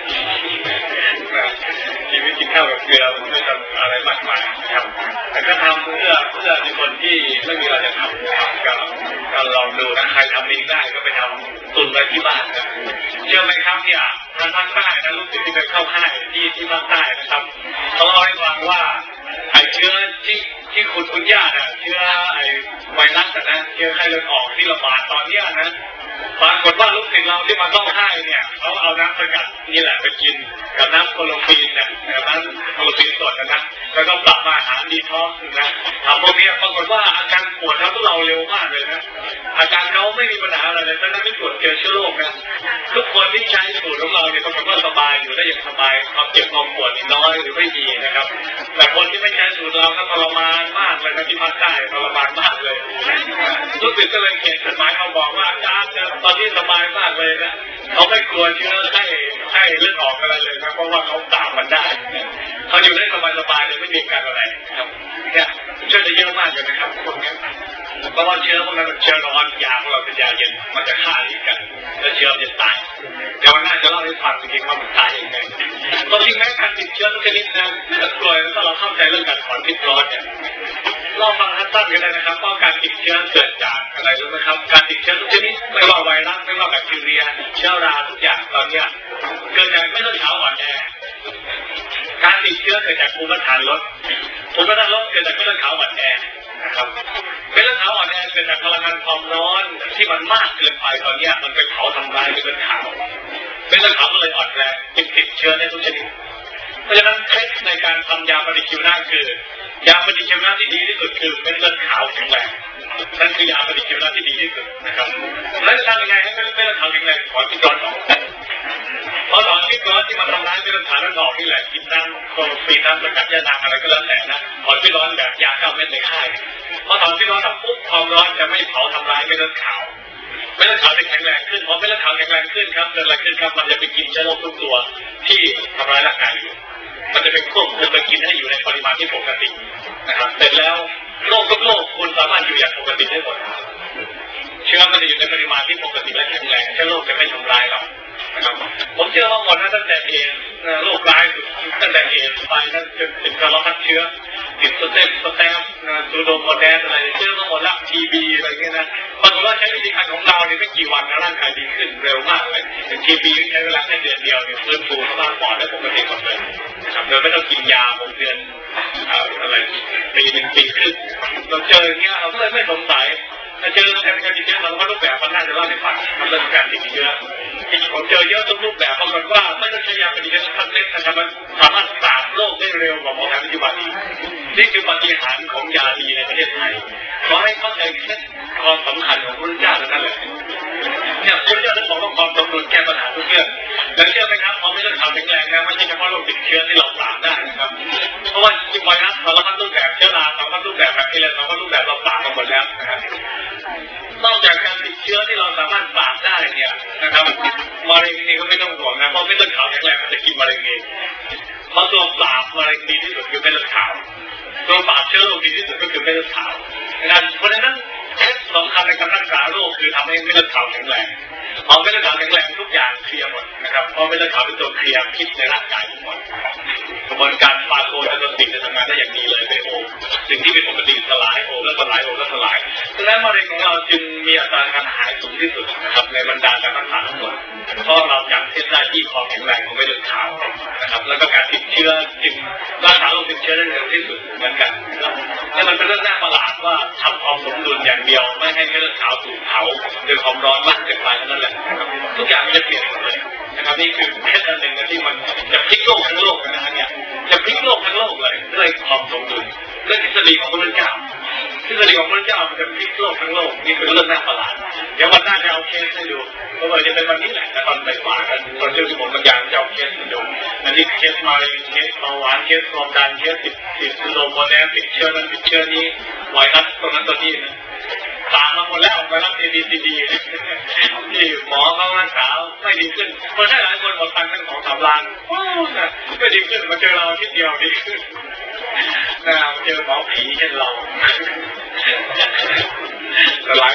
ชีวิตกินข้าวกับเกลือมันไม่ทำอะไรมากมายนะครับแต่ก็ทำเพื่อในคนที่ไม่มีอะไรจะทำก็ลองดูนะใครทำเองได้ก็ไปทำตุนไว้ที่บ้านนะเชื่อไหมครับเนี่ยทางภาคใต้นะลูกศิษย์ที่ไปเข้าค่ายที่ภาคใต้นะครับเขาเล่าให้ฟังว่าไอ้เชื้อที่คุณย่าเนี่ยเชื้อไอ้ไวรัสนะเชื้อไข้เลือดออกที่ระบาดตอนเนี้ยนะปรากฏว่าลูกศิษย์เราที่มาเข้าค่ายเนี่ยเขาเอาน้ำสกัดนี่แหละไปกินกับน้ำโคโลฟีนเนี่ยน้ำโคโลฟีนสดนะแล้วก็ปรับมาอาหารดีท็อกซ์นะทำพวกนี้ปรากฏว่าอาการปวดเขาพวกเราเร็วมากเลยนะอาการเขาไม่มีปัญหาอะไรเลยเพราะนั้นไม่ตรวจเจอเชื้อโรคนะทุกคนที่ใช้สูตรของเราเนี่ยปรากฏว่าสบายอยู่ได้อย่างสบายความเจ็บความปวดน้อยหรือไม่มีนะครับแต่คนที่ไม่ใช้สูตรเราก็ทรมานมากเลยนะที่ภาคใต้ทรมานมากเลยรู้สึกก็เลยเขียนจดหมายเขาบอกว่าอาจารย์ตอนนี้สบายมากเลยนะเขาไม่กลัวเชื้อไข้เลือดออกอะไรเลยนะเพราะว่าเขาตามมันได้เขาอยู่ได้สบายเลยไม่มีการอะไรครับเนี่ยช่วยได้เยอะมากเลยนะครับพวกนี้เพราะว่าเชื้อพวกนั้นเชื้อร้อนยาของเราเป็นยาเย็นมันจะฆ่าลิ้นกันแล้วเชื้อจะตายเดี๋ยววันหน้าจะเล่าให้ฟังจริงๆว่ามันตายยังไงตอนที่แม้การติดเชื้อทุกชนิดนะถ้ากลัวถ้าเราเข้าใจเรื่องการถอนพิษร้อนเนี่ยเราฟังสั้นๆกันเลยนะครับว่าการติดเชื้อเกิดจากอะไรรู้ไหมครับการติดเชื้อทุกชนิดไม่ว่าไวรัสไม่ว่าแบคทีเรียเชื้อราทุกอย่างตอนนี้เกิดจากไม่ต้องเช้าอ่อนแอการติดเชื้อเกิดจากภูมิต้านทานลดภูมิต้านทานลดเกิดจากเลือดขาวอ่อนแอนะครับเลือดขาวอ่อนแอเกิดจากพลังงานความร้อนที่มันมากเกินไปตอนนี้มันไปเผาทำลายเลือดขาวเลือดขาวก็เลยอ่อนแรงติดเชื้อในทุกชนิดเพราะฉะนั้นเทคนิคในการทำยาปฏิชีวนะคือยาปฏิชีวนะที่ดีที่สุดคือเป็นเลือดขาวแข็งแรงนั่นคือยาปฏิชีวนะที่ดีที่สุดนะครับแล้วจะทำยังไงให้เป็นเลือดขาวแข็งแรงถอนพิษร้อนออกเพราะถอนพิษร้อนที่มันทำร้ายเลือดขาวแล้วออกนี่แหละกินน้ำโคโลฟีนน้ำสกัดยานาอะไรก็แล้วแต่นะถอนพิษร้อนแบบยา9 เม็ดในค่ายพอถอนพิษร้อนปุ๊บความร้อนจะไม่เผาทำลายเลือดขาวเลือดขาวจะแข็งแรงขึ้นพอเลือดขาวแข็งแรงขึ้นครับเกิดอะไรขึ้นครับมันจะไปกินเชื้อโรคทุกตัวที่ทำร้ายร่างกายอยู่มันจะเป็นควบคุมไปกินให้อยู่ในปริมาณที่ปกตินะครับเสร็จแล้วโรคทุกโรคคุณสามารถอยู่อย่างปกติได้หมดเชื้อมันจะอยู่ในปริมาณที่ปกติและแข็งแรงเชื้อโรคจะไม่ทำร้ายเรานะครับผมเชื่อว่าหมดนะตั้งแต่เอโรคร้ายตั้งแต่เอไปนั่นจนถึงการรับเชื้อติดสเต็ปซูโดโมแดสอะไรเชื่อว่าหมดละทีบีอะไรเงี้ยนะปรากฏว่าใช้วิธีการของเราเนี่ยไม่กี่วันนะร่างกายดีขึ้นเร็วมากเลยทีบีใช้เวลาแค่เดือนเดียวเนี่ยฟื้นฟูสภาพปอดได้ปกติหมดเลยนะครับโดยไม่ต้องกินยา6 เดือนอะไรปี 1 ปีครึ่งเราเจออย่างเงี้ยเราก็เลยไม่สงสัยถ้าเจอการติดเชื้อเราก็รูปแบบมันน่าจะเล่าให้ฟังทำเรื่องการติดเชื้อที่ผมเจอเยอะทุกรูปแบบปรากฏว่าไม่ต้องใช้ยาปฏิชีวนะทั้งเล็กนะครับมันสามารถปราบโรคได้เร็วกว่าหมอแผนปัจจุบันอีกนี่คือปฏิหารย์ของยาดีในประเทศไทยขอให้เข้าใจเคล็ดความสำคัญของพระพุทธเจ้านั่นแหละเนี่ยพระพุทธเจ้าท่านบอกว่าความสมดุลแก้ปัญหาทุกเรื่องแล้วเชื่อไหมครับพอไม่ต้องทำแข็งแรงนะไม่ใช่เฉพาะโรคติดเชื้อที่เราปราบได้นะครับเพราะว่าไวรัสสารพัดรูปแบบเชื้อราสารพัดรูปแบบแบคทีเรียสารพัดรูปแบบเราปราบมาหมดแล้วนะครับนอกจากการติดเชื้อที่เราสามารถปราบได้เนี่ยนะครับมะเร็งนี่ก็ไม่ต้องห่วงนะเพราะไม่ต้องขาวแข็งแรงมันจะกินมะเร็งเองเพราะตัวปราบมะเร็งดีที่สุดคือเม็ดเลือดขาวตัวปราบเชื้อโรคดีที่สุดก็คือเม็ดเลือดขาวนะครับเพราะฉะนั้นเคล็ดสำคัญในการรักษาโรคคือทำให้เม็ดเลือดขาวแข็งแรงพอเม็ดเลือดขาวแข็งแรงทุกอย่างเคลียร์หมดนะครับเพราะเม็ดเลือดขาวเป็นตัวเคลียร์พิษในร่างกายทั้งหมดกระบวนการฟาโกจะตัวสิ่งจะทำงานได้อย่างดีเลยไปโอสิ่งที่เป็นปกติสลายโอแล้วสลายโอแล้วสลายดังนั้นมะเร็งของเราจึงมีอัตราการหายสูงที่สุดนะครับในบรรดาการรักษาทั้งหมดเพราะเราจับเส้นได้ที่ความแข็งแรงของเม็ดเลือดขาวนะครับแล้วก็การติดเชื้อจึงรักษาโรคติดเชื้อได้เร็วที่สุดเหมือนกันนะครับนี่มันเป็นเรื่องน่าประหลาดว่าทำความสมดุลอย่างเดียวไม่ให้เม็ดเลือดขาวถูกเผาด้วยความร้อนมากเกินไปนั่นแหละนะครับทุกอย่างมันจะเปลี่ยนหมดเลยนะครับนี่คือเคล็ดลับหนึ่งที่มันจะพลิกโลกทั้งโลกนะฮะเนี่ยจะพลิกโลกทั้งโลกเลยด้วยความสมดุลด้วยทฤษฎีของพระพุทธเจ้าทฤษฎีของพระพุทธเจ้ามันจะพลิกโลกทั้งโลกนี่เป็นเรื่องน่าประหลาดเดี๋ยววันหน้าจะเอาเคสให้ดูเพราะว่าจะเป็นวันนี้แหละแต่ตอนบ่ายๆกันตอนเช้าที่ผมบรรยายจะเอาเคสให้ดูอันนี้เคสมะเร็งเคสเบาหวานเคสความดันเคสติดโรคแดงติดเชื้อนั้นติดเชื้อนี้ไวรัสตรงนั้นตัวนี้นะตามมาหมดแล้วไวรัสABCDที่หมอเขารักษาไม่ดีขึ้นคนได้หลายคนหมดตังค์ทั้ง2-3 ล้านไม่ดีขึ้นมาเจอเราทีเดียวดีขึ้นนะเจอหมอผีเช่นเราแต่หลายคนหมดเงิน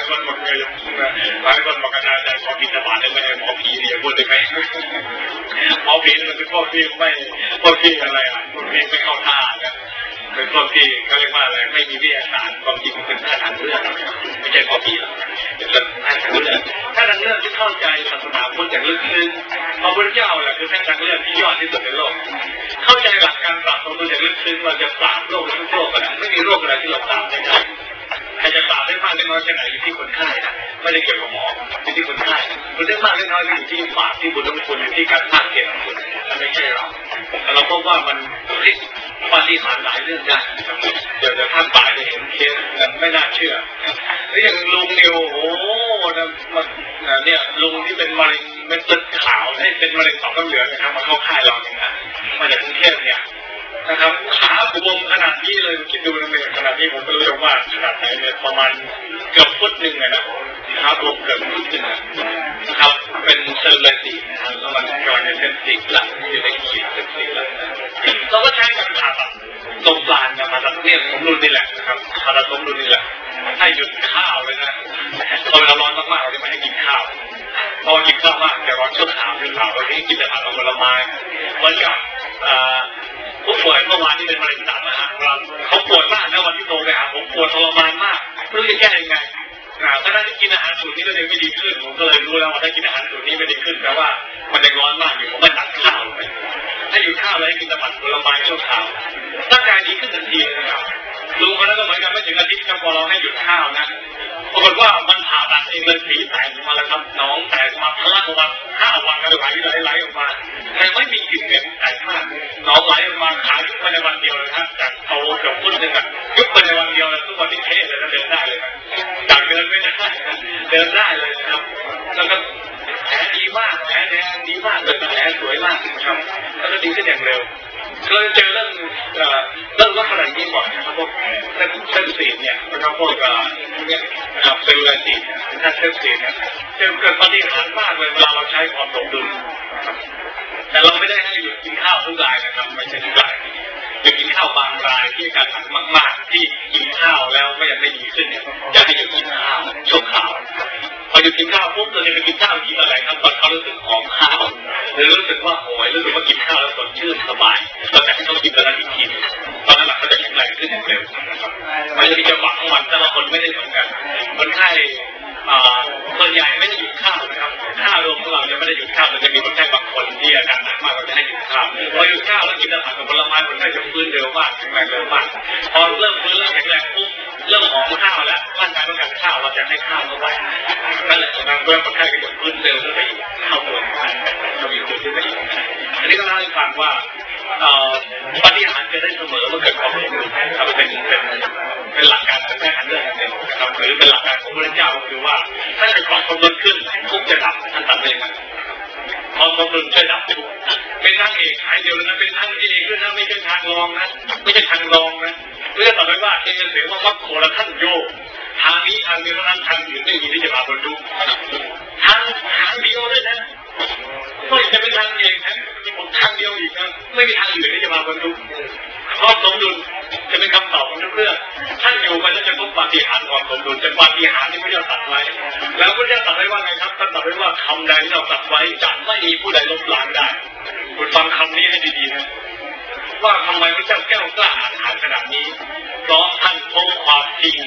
ก็ยังหลายคนบอกกันอาจารย์ขอบิณฑบาตได้ไหมหมอผีเนี่ยพูดได้ไหมหมอผีมันเป็นพวกที่อะไรอ่ะพวกที่ไม่เข้าท่านะเป็นพวกที่เขาเรียกว่าอะไรไม่มีวิทยาศาสตร์ความจริงมันเป็นทางเลือกไม่ใช่หมอผีเป็นทางเลือกถ้าทางเลือกที่เข้าใจศาสนาพุทธอย่างลึกซึ้งพระพุทธเจ้าแหละคือทางเลือกที่ยอดที่สุดในโลกเข้าใจหลักการปราบสมดุลอย่างลึกซึ้งเราจะปราบโรคทุกโรคนะไม่มีโรคอะไรที่เราปราบไม่ได้ใครจะปราบได้มากได้น้อยแค่ไหนอยู่ที่คนไข้นะไม่ได้เกี่ยวกับหมออยู่ที่คนไข้คุณได้มากได้น้อยก็อยู่ที่บาปที่บุญของคุณอยู่ที่การภาคเพียรของคุณมันไม่ใช่เราแต่เราพบว่ามันพลิกปฏิหารหลายเรื่องได้เดี๋ยวจะท่านตายจะเห็นเคสไม่น่าเชื่อแล้วอย่างลุงนิวโอ้นะมันเนี่ยลุงที่เป็นมะเร็งเม็ดเลือดขาวให้เป็นมะเร็งต่อมน้ำเหลืองนะครับมาเข้าค่ายเราเนี่ยนะมาจากกรุงเทพเนี่ยนะครับขาบวมขนาดนี้เลยคิดดูนะเนี่ยขนาดนี้ผมก็รู้ว่าขนาดไหนเนี่ยประมาณเกือบฟุตหนึ่งเลยนะขาบวมเกือบฟุตหนึ่งนะครับเป็นเซลล์เลยสีนะครับแล้วมันกำลังจะเส้นสีหลังอยู่ในขีดเส้นสีหลังเราก็ใช้การผ่าตัดตรงปลานนะผ่าตัดเนี่ยสมดุลนี่แหละนะครับผ่าตัดสมดุลนี่แหละให้หยุดข้าวเลยนะพอเราร้อนมากๆเราจะไม่ให้กินข้าวพอกินข้าวมากแต่ร้อนชั่วคราวเราที่กินแต่ผักผลไม้เหมือนกับผู้ป่วยเมื่อวานที่เป็นมะเร็งตับนะฮะเขาปวดมากนะวันที่โตไปหาผมปวดทรมานมากไม่รู้จะแก้ยังไงถ้าที่กินอาหารสูตรนี้ก็ยังไม่ดีขึ้นผมก็เลยรู้แล้วว่าถ้ากินอาหารสูตรนี้ไม่ดีขึ้นแปลว่ามันยังร้อนมากอยู่ผมไม่ตัดข้าวเลยให้อยู่ข้าวแล้วให้กินแต่ผักผลไม้ชั่วคราวร่างกายดีขึ้นทันทีนะครับลุงคนนั้นก็เหมือนกันไม่ถึงอาทิตย์ครับพอเราให้หยุดข้าวนะปรากฏว่ามันผ่าตัดเองเลยฝีแตกมาแล้วครับน้องแตกมาทะลักออกมา5 วันแล้วไหลออกมาแต่ไม่มีกลิ่นเหม็นแตกมากน้องไหลออกมาขายุบไปในวันเดียวเลยครับจากโตเกือบฟุตนึงยุบไปในวันเดียวแล้วทุกวันนี้เท่เลยนะเดินได้เลยนะจากเดินไม่ได้เดินได้เลยครับแล้วก็แผลดีมากแผลแดงดีมากเลยแผลสวยมากครับแล้วก็ดีขึ้นอย่างเร็วเคยเจอเรื่องลักษณะนี้บ่อยนะครับพวกเส้นสีเนี่ยนะครับพวกเนี่ยนะครับเซลล์สีถ้าเส้นสีเนี่ยจะเกิดปฏิหารมากเลยเวลาเราใช้ความสมดุลแต่เราไม่ได้ให้หยุดกินข้าวทุกรายนะครับไม่ใช่ทุกรายหยุดกินข้าวบางรายที่อาการหนักมากๆที่กินข้าวแล้วก็ยังไม่ดีขึ้นเนี่ยอยากให้หยุดกินข้าวชั่วคราวพอหยุดกินข้าวปุ๊บเราจะไปกินข้าวกินอะไรครับตอนเขารู้สึกหอมข้าวหรือรู้สึกว่าโหยรู้สึกว่ากินข้าวแล้วสดชื่นสบายเราจะให้เขากินแล้วอีกทีตอนนั้นเขาจะแข็งแรงขึ้นเร็วมันจะมีจังหวะของมันแต่ละคนไม่ได้เหมือนกันคนไข้ส่วนใหญ่ไม่ได้หยุดข้าวนะครับข้าวรวมของเราจะไม่ได้หยุดข้าวมันจะมีคนไข้บางคนที่อาการหนักมากเราจะให้หยุดข้าวพอหยุดข้าวแล้วกินอาหารกับผลไม้คนไข้จะฟื้นเร็วมากแข็งแรงเร็วมากพอเริ่มฟื้นเริ่มแข็งแรงปุ๊บเริ่มหอมข้าวแล้วร่างกายต้องการข้าวเราจะให้ข้าวเข้าไปนั่นแหละบางเรื่องคนไข้ก็จะฟื้นเร็วขึ้นไปอีกข้าวตัวจะมีตัวขึ้นไปอีกอันนี้ก็เล่าให้ฟังว่าปฏิหารย์จะได้เสมอเมื่อเกิดความสมดุลครับเป็นหลักการของแพทย์ทางเลือกนั่นเองนะครับหรือเป็นหลักการของพระเจ้าคือว่าถ้าเกิดความสมดุลขึ้นทุกจะดับท่านตัดเลยครับความสมดุลจะดับทุกเป็นทางเอกหายเดียวนะเป็นทางเอกด้วยนะไม่ใช่ทางรองนะไม่ใช่ทางรองนะเรื่องต่อไปว่าเองจะเสียว่ามัคโคละท่านโยทางนี้ทางเดียวนั้นทางอื่นไม่มีที่จะมาบรรลุทางเดียวด้วยนะไม่จะเป็นทางเอกนะมีผมทางเดียวอีกนะไม่มีทางอื่นที่จะมาบรรลุความสมดุลจะเป็นคำตอบของทุกเรื่องท่านอยู่ไปแล้วจะพบปาฏิหาริย์ความสมดุลจะปาฏิหาริย์ที่พระเจ้าตรัสไว้แล้วพระเจ้าตรัสไว้ว่าไงครับท่านตรัสไว้ว่าคำใดที่เราตรัสไว้จะไม่มีผู้ใดลบล้างได้คุณฟังคำนี้ให้ดีๆนะว่าทำไมพระเจ้าแก้วกล้าอาถรรพ์ขนาดนี้เพราะท่านพบความจริง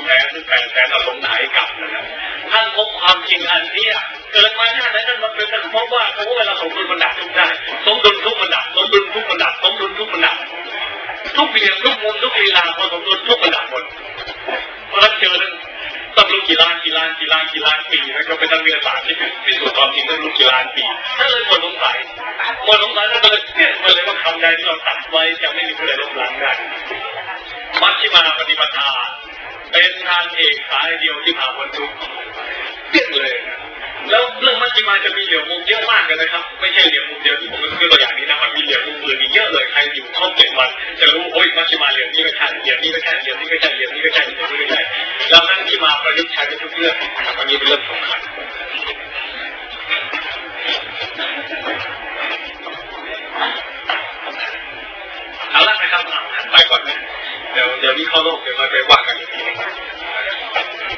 200,000 อารมณ์หายกลับนะครับท่านพบความจริงอันนี้เกิดมาหน้าไหนท่านมาเป็นท่านพบว่าเวลาสมดุลมันดับทุกได้สมดุลทุกมันดับสมดุลทุกมันดับสมดุลทุกมันดับทุกเรื่องทุกมุมทุกเวลาพอสมดุลทุกมันดับหมดเพราะฉะนั้นเจอนั้นต้องรู้กี่ล้านปีนะครับเป็นนักวิทยาศาสตร์ที่พิสูจน์ความจริงต้องรู้กี่ล้านปีถ้าเลยหมดสงสัยท่านเลยเนี่ยมันเลยว่าคำใดที่เราตัดไว้จะไม่มีผู้ใดลบล้างได้มัชฌิมาปฏิปทาเป็นทางเอกสายเดียวที่พาพ้นทุกข์เปี้ยงเลยนะแล้วเรื่องมัชฌิมาจะมีเหลี่ยมมุมเยอะมากเลยนะครับไม่ใช่เหลี่ยมมุมเดียวที่ผมยกตัวอย่างนี้นะมันมีเหลี่ยมมุมอื่นอีกเยอะเลยใครอยู่ครบ7 วันจะรู้โอ้ยมัชฌิมาเหลี่ยมนี้ไม่ใช่เหลี่ยมนี้ไม่ใช่เหลี่ยมนี้ไม่ใช่เหลี่ยมนี้ไม่ใช่เหลี่ยมนี้ไม่ใช่แล้วนั่นที่มาประยุกต์ใช้ในทุกเรื่องอันนี้เป็นเรื่องสำคัญเอาละนะครับไปก่อนนะเดี๋ยวนี้เข้าโลกเดี๋ยวเราไปว่ากันอีกทีอัน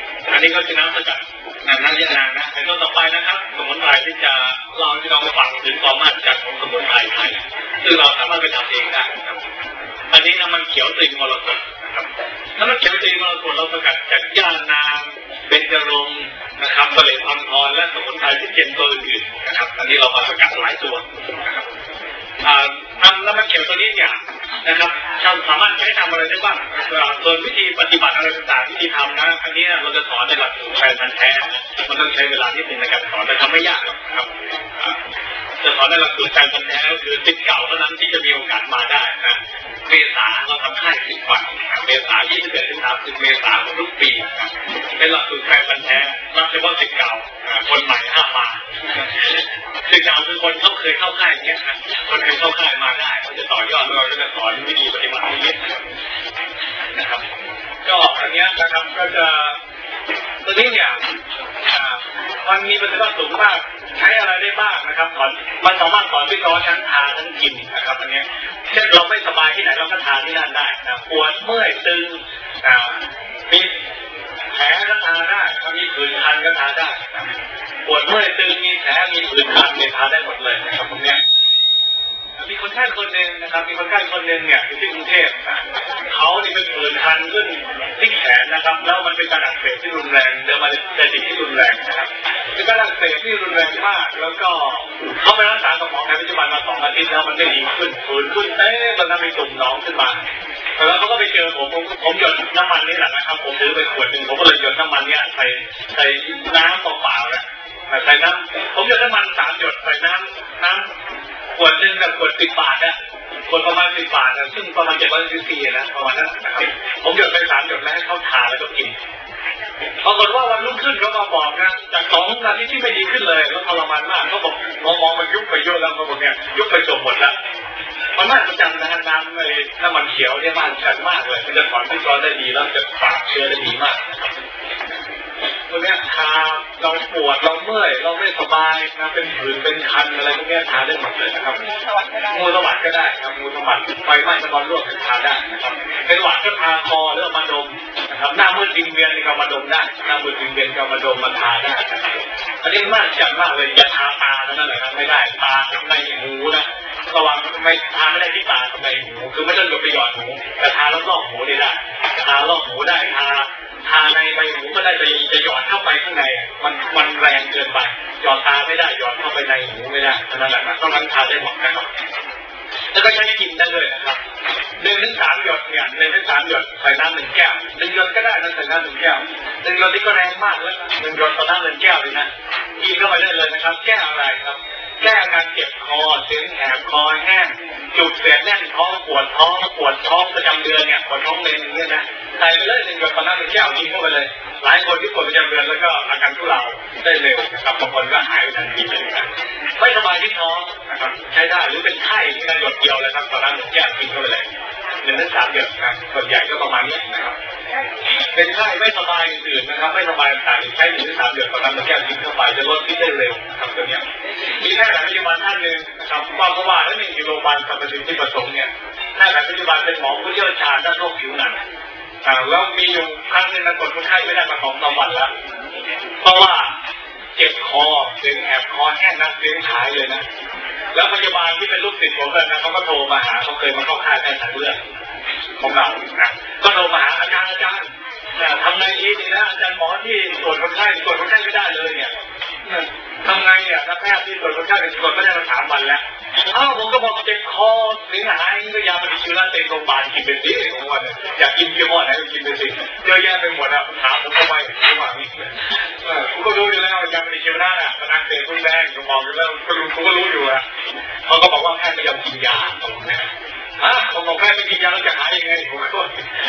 นี้ก็คือน้ำสกัดน้ำยานางนะในต้นต่อไปนะครับสมุนไพรที่จะเราที่เราฟังถึงความมหัศจรรย์ของสมุนไพรไทยซึ่งเราสามารถไปทำเองได้ครับอันนี้น้ำมันเขียวตรีมรกตนะครับน้ำมันเขียวตรีมรกตเราสกัดจากย่านางเบญจรงค์นะครับเสลดอัมพรและสมุนไพรที่เก็บตัวอื่นๆนะครับอันนี้เรามาสกัดหลายตัวนะครับน้ำมันเขียวตัวนี้เนี่ยนะครับสามารถใช้ทำอะไรได้บ้างส่วนวิธีปฏิบัติอะไรต่างๆวิธีทำนะอันนี้เราจะสอนในหลักสูตรแฟนพันธุ์แท้มันต้องใช้เวลาที่นึงในการสอนแต่ทำไม่ยากครับจะสอนในหลักสูตรแฟนพันธุ์แท้ก็คือศิษย์เก่าเท่านั้นที่จะมีโอกาสมาได้นะเมษาเราทำค่าย10 วันเมษา21 ถึง 30 เมษาของทุกปีเป็นหลักสูตรแฟนพันธุ์แท้รับเฉพาะศิษย์เก่าคนใหม่ห้ามมาศิษย์เก่าคือคนเขาเคยเข้าค่ายอย่างเงี้ยนะคนเคยเข้าค่ายมาได้เขาจะต่อยอดเราจะสอนวิธีปฏิบัตินี้นะครับก็อันนี้นะครับก็จะตัวนี้เนี่ยมันมีประสิทธิภาพสูงมากใช้อะไรได้บ้างนะครับมันสามารถสอนวิเคราะห์ทั้งทานทั้งกินนะครับอันนี้เช่นเราไม่สบายที่ไหนเราก็ทานที่นั่นได้นะปวดเมื่อยตึงมีแผลก็ทานได้มีผื่นคันก็ทานได้ปวดเมื่อยตึงมีแผลมีผื่นคันเนี่ยทานได้หมดเลยนะครับตรงนี้มีคนไข้คนหนึ่งนะครับมีคนไข้คนหนึ่งเนี่ยอยู่ที่กรุงเทพเขาเนี่ยเป็นผื่นคันขึ้นที่แขนนะครับแล้วมันเป็นการอักเสบที่รุนแรงเดินมาเป็นสิ่งที่รุนแรงนะครับเป็นการอักเสบที่รุนแรงมากแล้วก็เขาไปรักษากับหมอแพทย์ปัจจุบันมา2 อาทิตย์แล้วมันไม่ดีขึ้นผื่นขึ้นมันทำให้ตุ่มน้องขึ้นมาแล้วเขาก็ไปเจอผมหยดน้ำมันนี่แหละนะครับผมถือไปขวดหนึ่งผมก็เลยหยดน้ำมันเนี่ยใส่น้ำเปล่าๆนะใส่น้ำผมหยดน้ำมัน3 หยดใส่น้ำขวดหนึ่งกับขวด10 บาทเนี่ยขวดประมาณ10 บาทนะซึ่งประมาณ700 ซีซีนะประมาณนั้นนะครับผมหยดไป3 หยดแล้วให้เขาทานแล้วก็กินปรากฏว่าวันรุ่งขึ้นเขามาบอกนะจาก2 นาทีที่ไม่ดีขึ้นเลยแล้วทรมานมากเขาบอกมองมันยุบไปเยอะแล้วเขาบอกเนี่ยยุบไปจบหมดแล้วมันน่าจะจำนะน้ำมันเขียวเนี่ยมันชัดมากเลยมันจะถอนพิษร้อนได้ดีแล้วจะปราบเชื้อได้ดีมากตัวเนี้ยทาเราปวดเราเมื่อยเราไม่สบายนะเป็นผื่นเป็นคันอะไรพวกนี้ทาได้หมดเลยนะครับงูสวัสดก็ได้ครับงูสวัสดไฟไหม้ตะกอนร่วงทาได้นะครับเป็นหวัดก็ทาคอหรือมาดมนะครับหน้ามืดวิงเวียนก็มาดมได้หน้ามืดวิงเวียนก็มาดมมาทาได้อันนี้มากจังมากเลยอย่าทาตานั่นแหละครับไม่ได้ตาในหูนะระวังไม่ทาไม่ได้ที่ตาในหูคือไม่ต้องไปหยอดหูแต่ทารอบหูได้ทารอบหูได้ทาในใบหูก็ได้จะหยอดเข้าไปข้างในมันแรงเกินไปหยอดตาไม่ได้หยอดเข้าไปในหูไม่ได้นั่นแหละนะต้องนั้นทาได้หมดนะครับแล้วก็ใช้กินได้เลยนะครับ1 ถึง 3 หยดเนี่ย1 ถึง 3 หยดใส่น้ำ1 แก้ว1 หยดก็ได้นะใส่น้ำ1 แก้ว1 หยดนี่ก็แรงมากแล้ว1 หยดต่อน้ำ1 แก้วเลยนะกินเข้าไปได้เลยนะครับแก้อะไรครับแก้อาการเจ็บคอเสียงแหบคอแห้งจุดเสียดแน่นท้องปวดท้องประจำเดือนเนี่ยปวดท้องเลยเนี่ยนะใส่ไปเลย1 หยดต่อน้ำ1 แก้วกินเข้าไปเลยหลายคนที่ปวดประจำเดือนแล้วก็อาการทุเลาได้เร็วนะครับบางคนก็หายทันทีเลยนะไม่สบายที่ท้องนะครับใช้ได้หรือเป็นไข้ที่การหยดเดียวเลยครับต่อน้ำ1 แก้วกินเข้าไปเลย1 ถึง 3 หยดนะส่วนใหญ่ก็ประมาณนี้นะครับเป็นไข้ไม่สบายอื่นนะครับไม่สบายต่างใช้1 ถึง 3 หยดต่อน้ำ1 แก้วกินเข้าไปจะลดพิษได้เร็วครับตัวนี้มีแพทย์แผนปัจจุบันท่านหนึ่งนะครับความว่าแล้วมีอยู่โรงพยาบาลสรรพสิทธิประสงค์เนี่ยแพทย์แผนปัจจุบันเป็นหมอผู้เชี่ยวชาญด้านโรคผิวหนังแล้วมีอยู่ครั้งหนึ่งนะคนไข้ไม่ได้มา2 วันแล้วเพราะว่าเจ็บคอเสียงแหบคอแห้งนะเสียงหายเลยนะแล้วพยาบาลที่เป็นลูกศิษย์ผมเลยนะเขาก็โทรมาหาเขาเคยมาเข้าค่ายแพทย์ทางเลือดของเรานะก็โทรมาหาอาจารย์ทำไงดีนะอาจารย์หมอที่ตรวจคนไข้ไม่ได้เลยเนี่ยทำไงเนี่ยถ้าแพทย์ที่ตรวจคนไข้เป็นตรวจไม่ได้มา3 วันแล้วผมก็บอกเจ็บคอเสียงหายก็ยาปฏิชีวนะเต็มโรงพยาบาลกินเป็นสิของวันอยากกินยี่ห้อไหนก็กินเป็นสิเยอะแยะไปหมดอ่ะถามผมทำไมระหว่างนี้ผมก็รู้อยู่แล้วยาปฏิชีวนะอ่ะกำลังเสพรุนแรงผมบอกอยู่แล้วผมก็รู้อยู่อ่ะเขาก็บอกว่าแพทย์ไม่ยอมกินยาผมบอกแพทย์ไม่กินยาแล้วจะหายยังไงผมก็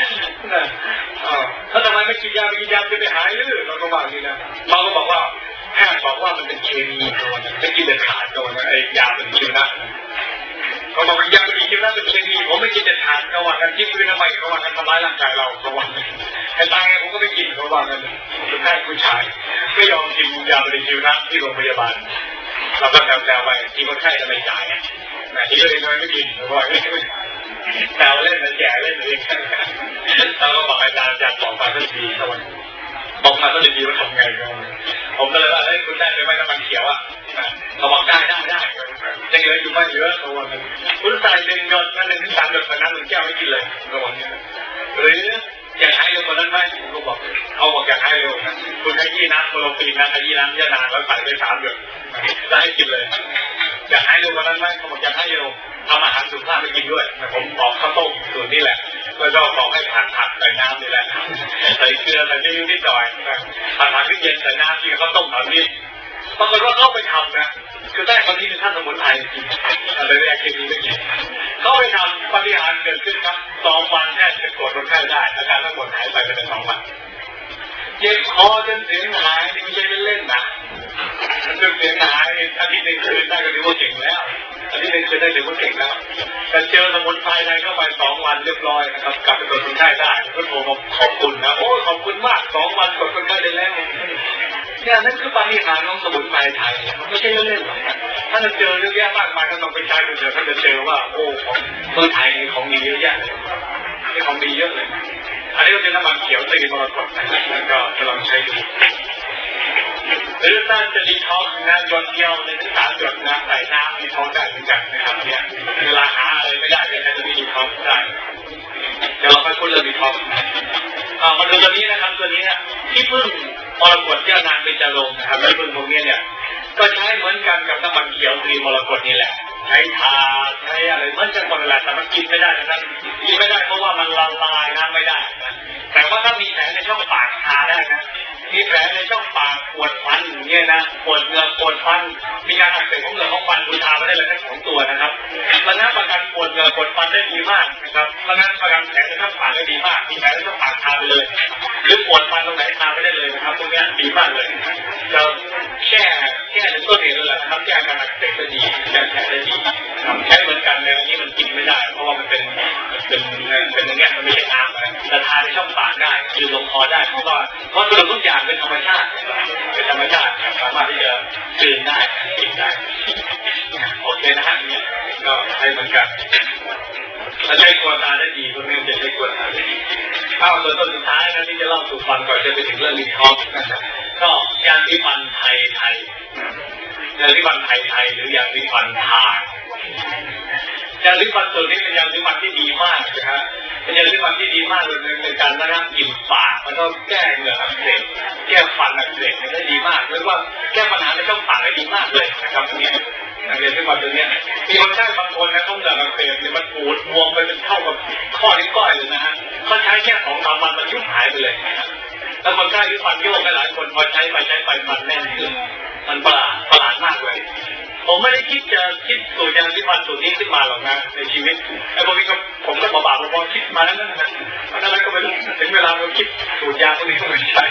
ถ้าทำไมไม่กินยาจะไปหายหรือเราก็ว่าอย่างนี้นะเราก็บอกว่าแพทย์บอกว่ามันเป็นเคมีก่อนไม่กินเด็ดขาดก่อนไอ้ยาเป็นชีวนะเขาบอกว่ายาเป็นชีวนะเป็นเคมีผมไม่กินเด็ดขาดเขาว่ากันกินไปทำไมเขาว่ากันทำร้ายร่างกายเราเขาว่าให้ตายผมก็ไม่กินเขาว่ากันเป็นแพทย์ผู้ชายไม่ยอมกินยาเป็นชีวนะที่โรงพยาบาลเราก็แซวไปกินคนไข้จะไม่จ่ายที่ก็เลยไม่กินเพราะว่าแซวเล่นนะแก่เล่นเองเราก็บอกอาจารย์บอกมาทันทีตอนบอกมาก็เลยดีว่าทำไงกันผมก็เลยว่าเฮ้ยคุณได้ไปไหมน้ำมันเขียวอ่ะเขาบอกได้ยังเหลืออยู่ไม่เยอะเขาบอกคุณใส่1 หยดนั่น1 ถึง 3 หยดจากนั้น1 แก้วไม่กินเลยเขาบอกเนี่ยหรืออยากให้เร็วกว่านั้นไหมผมบอกเขาบอกอยากให้เร็วนะคุณให้ยี่น้ำโคโลฟีนนะยี่น้ำยานางแล้วใส่ไป3 หยดได้ให้กินเลยอยากให้เร็วกว่านั้นไหมเขาบอกอยากให้เร็วทำอาหารสุขภาพไปกินด้วยผมบอกข้าวต้มสูตรนี่แหละแล้วก็บอกให้ผัดใส่น้ำนี่แหละใส่เกลือใส่ซีอิ๊วนิดหน่อยผัดที่เย็นใส่น้ำที่ข้าวต้มแบบนี้ปรากฏว่าเขาไปทำนะคือได้คนนี้เป็นท่านสมุนไพรจริงอะไรแรกที่มีไม่กี่เขาไปทำปฏิหารเกิดขึ้นครับ2 วันแค่จะกดคนไข้ได้อาการทั้งหมดหายไปเป็น2 วันเจ็บคอจนเสียงหายนี่ไม่ใช่เล่นๆนะมันเสียงหายอาทิตย์ 1 คืนได้ก็ถือว่าเก่งแล้วอาทิตย์ 1 คืนได้ถือว่าเก่งแล้วแต่เจอสมุนไพรในเข้าไป2 วันเรียบร้อยนะครับกลับไปกดคนไข้ได้ก็โทรมาขอบคุณนะโอ้ขอบคุณมาก2 วันกดคนไข้ได้แล้วเนี่ยนั่นคือปฏิหารของสมุนไพรไทยไม่ใช่เล่นๆหรอกถ้าเราเจอเยอะแยะมากมายก็ต้องไปใช้ดูเถอะถ้าจะเจอว่าโอ้ของเมืองไทยของดีเยอะแยะเลยนี่ของดีเยอะเลยอันนี้ก็เป็นน้ำมันเขียวตีมรกตแล้วก็จะลองใช้ดูหรือถ้าจะดีท็อกซ์นะหยดเดียวในถึง3 หยดนะใส่น้ำดีท็อกซ์ได้เหมือนกันนะครับเนี่ยเวลาหาอะไรไม่ได้เลยจะมีดีท็อกซ์ได้เดี๋ยวเราค่อยพูดเรื่องดีท็อกซ์มาดูตัวนี้นะครับตัวนี้ที่พึ่งมรกตแก้วนางเบญจรงค์นะครับที่พึ่งพวกนี้เนี่ยก็ใช้เหมือนกันกับน้ำมันเขียวตรีมรกตนี่แหละใช้ทาใช้อะไรเหมือนกันหมดเลยแต่มันกินไม่ได้นะครับกินไม่ได้เพราะว่ามันละลายน้ำไม่ได้นะแต่ว่าถ้ามีแผลในช่องปากทาได้นะมีแผลในช่องปากปวดฟันเนี่ยนะปวดเหงือกปวดฟันมีการอักเสบของเหงือกของฟันคุณทาไม่ได้เลยทั้ง2 ตัวนะครับระงับอาการปวดเหงือกปวดฟันได้ดีมากนะครับระงับอาการแผลในช่องปากได้ดีมากมีแผลในช่องปากทาไปเลยหรือปวดฟันตรงไหนทาไม่ได้เลยนะครับตรงนี้ดีมากเลยจะแค่ในต้นเหตุนั่นแหละนะครับแก้อาการอักเสบได้ดีแก้แผลได้ดีใช้เหมือนกันเลยอันนี้มันกินไม่ได้เพราะว่ามันเป็นอย่างเงี้ยมันไม่ใช่น้ำนะแต่ทาในช่องปากได้ยืนลงคอได้เพราะทุกอย่างเป็นธรรมชาติสามารถที่จะดื่มได้กินได้โอเคนะฮะเนี่ยก็ใช้เหมือนกันถ้าใช้กวนตาได้ดีพวกนี้จะใช้กวนตาได้ดีส่วนสุดท้ายนะที่จะเล่าสู่ฟังก่อนจะไปถึงเรื่องลิ้นท็อกนะครับก็ยาสีฟันไทยยาสีฟันไทยหรือยาสีฟันทายาสีฟันตัวนี้เป็นยาสีฟันที่ดีมากนะฮะเป็นยาสีฟันที่ดีมากเลยในการระงับกลิ่นปากมันก็แก้เหงื่ออักเสบแก้ฟันอักเสบได้ดีมากเรียกว่าแก้ปัญหาในช่องปากได้ดีมากเลยนะครับตรงนี้นักเรียนที่มาตัวนี้มีคนไข้บางคนนะเขาเหงื่ออักเสบเนี่ยมันปูดบวมไปเป็นเท่ากับข้อนิ้วก้อยเลยนะฮะเขาใช้แค่2-3 วันมันยุบหายไปเลยแล้วคนไข้ที่ฟันโยกหลายคนพอใช้ไปฟันแน่นขึ้นมันประหลาดมากเลยผมไม่ได้คิดสูตรยาสีฟันสูตรนี้ขึ้นมาหรอกนะในชีวิตไอ้พวกนี้ก็ผมก็บาๆพอคิดมาแล้วนั่นนะอะไรก็ไม่รู้ถึงเวลาเราคิดสูตรยาพวกนี้ก็ไม่ใช่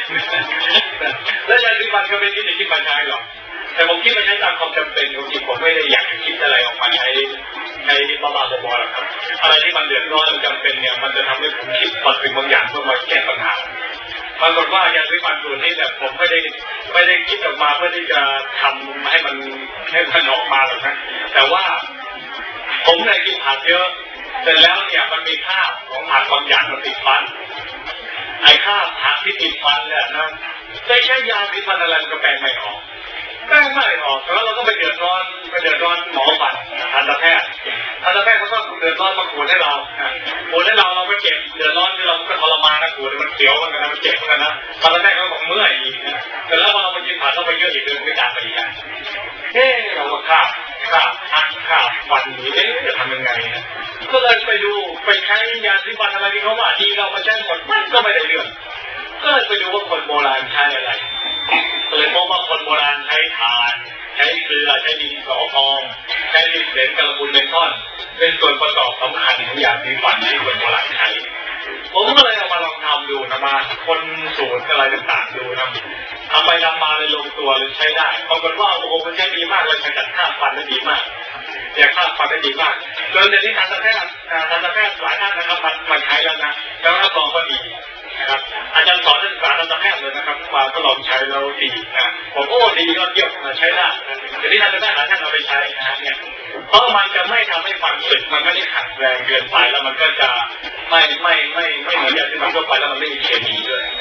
แล้วยาสีฟันก็ไม่คิดจะคิดมาใช้หรอกแต่ผมคิดมาใช้ตามความจำเป็นจริงๆผมไม่ได้อยากคิดอะไรออกมาใช้บาๆบอๆหรอกครับอะไรที่มันเดือดร้อนจำเป็นเนี่ยมันจะทำให้ผมคิดบางอย่างเพื่อมาแก้ปัญหาปรากฏว่ายาสีฟันสูตรนี้เนี่ยผมไม่ได้คิดออกมาเพื่อที่จะทำให้มันออกมาหรอกนะแต่ว่าผมเนี่ยกินผักเยอะเสร็จแล้วเนี่ยมันมีคราบของผักบางอย่างมันติดฟันไอ้คราบผักที่ติดฟันเนี่ยนะได้ใช้ยาสีฟันอะไรก็แปลงไม่ออกแล้วเราก็ไปเดือดร้อนหมอฟันทันตแพทย์เขาก็เดือดร้อนมาขูดให้เราเราก็เจ็บเดือดร้อนที่เราก็ทรมานนะขูดมันเสียวมันเจ็บเหมือนกันนะทันตแพทย์เขาบอกเมื่อยอีกแต่แล้วพอเราไปกินผักเข้าไปเยอะอีกเดือนไม่การไปอีกเราก็ข้ามฟันนี้จะทำยังไงนะก็เลยไปใช้ยาสีฟันอะไรที่เขาว่าดีเรามาใช้หมดมันก็ไม่ได้เรื่องก็เลยไปดูว่าคนโบราณใช้อะไรเลยพบว่าคนโบราณใช้ถ่านใช้เกลือใช้ดินสอพองใช้ดินเหลนกระปุนเป็นท่อนเป็นส่วนประกอบสำคัญของยาสีฟันที่คนโบราณใช้ผมก็เลยเอามาลองทำดูนะมาคนสูตรอะไรต่างๆดูนะทำไปทำมาเลยลงตัวเลยใช้ได้ปรากฏว่าโอ้โหมันใช้ดีมากเลยจัดค่าฟันได้ดีมากค่าฟันได้ดีมากจนเดี๋ยวนี้ทันตแพทย์หลายท่านนะครับมาใช้แล้วนะแล้วรับรองก็ดีนะครับอาจารย์สอนนักศึกษาทันตแพทย์เลยนะครับมาก็ลองใช้แล้วดีนะผมดียอดเยี่ยมใช้ได้เดี๋ยวนี้ทันตแพทย์หลายท่านเอาไปใช้นะเนี่ยเพราะมันจะไม่ทำให้ฟันสึกมันไม่ได้ขัดแรงเกินไปแล้วมันก็จะไม่เหมือนยาสีฟันทั่วไปแล้วมันไม่มีเคมีด้วยนะครับ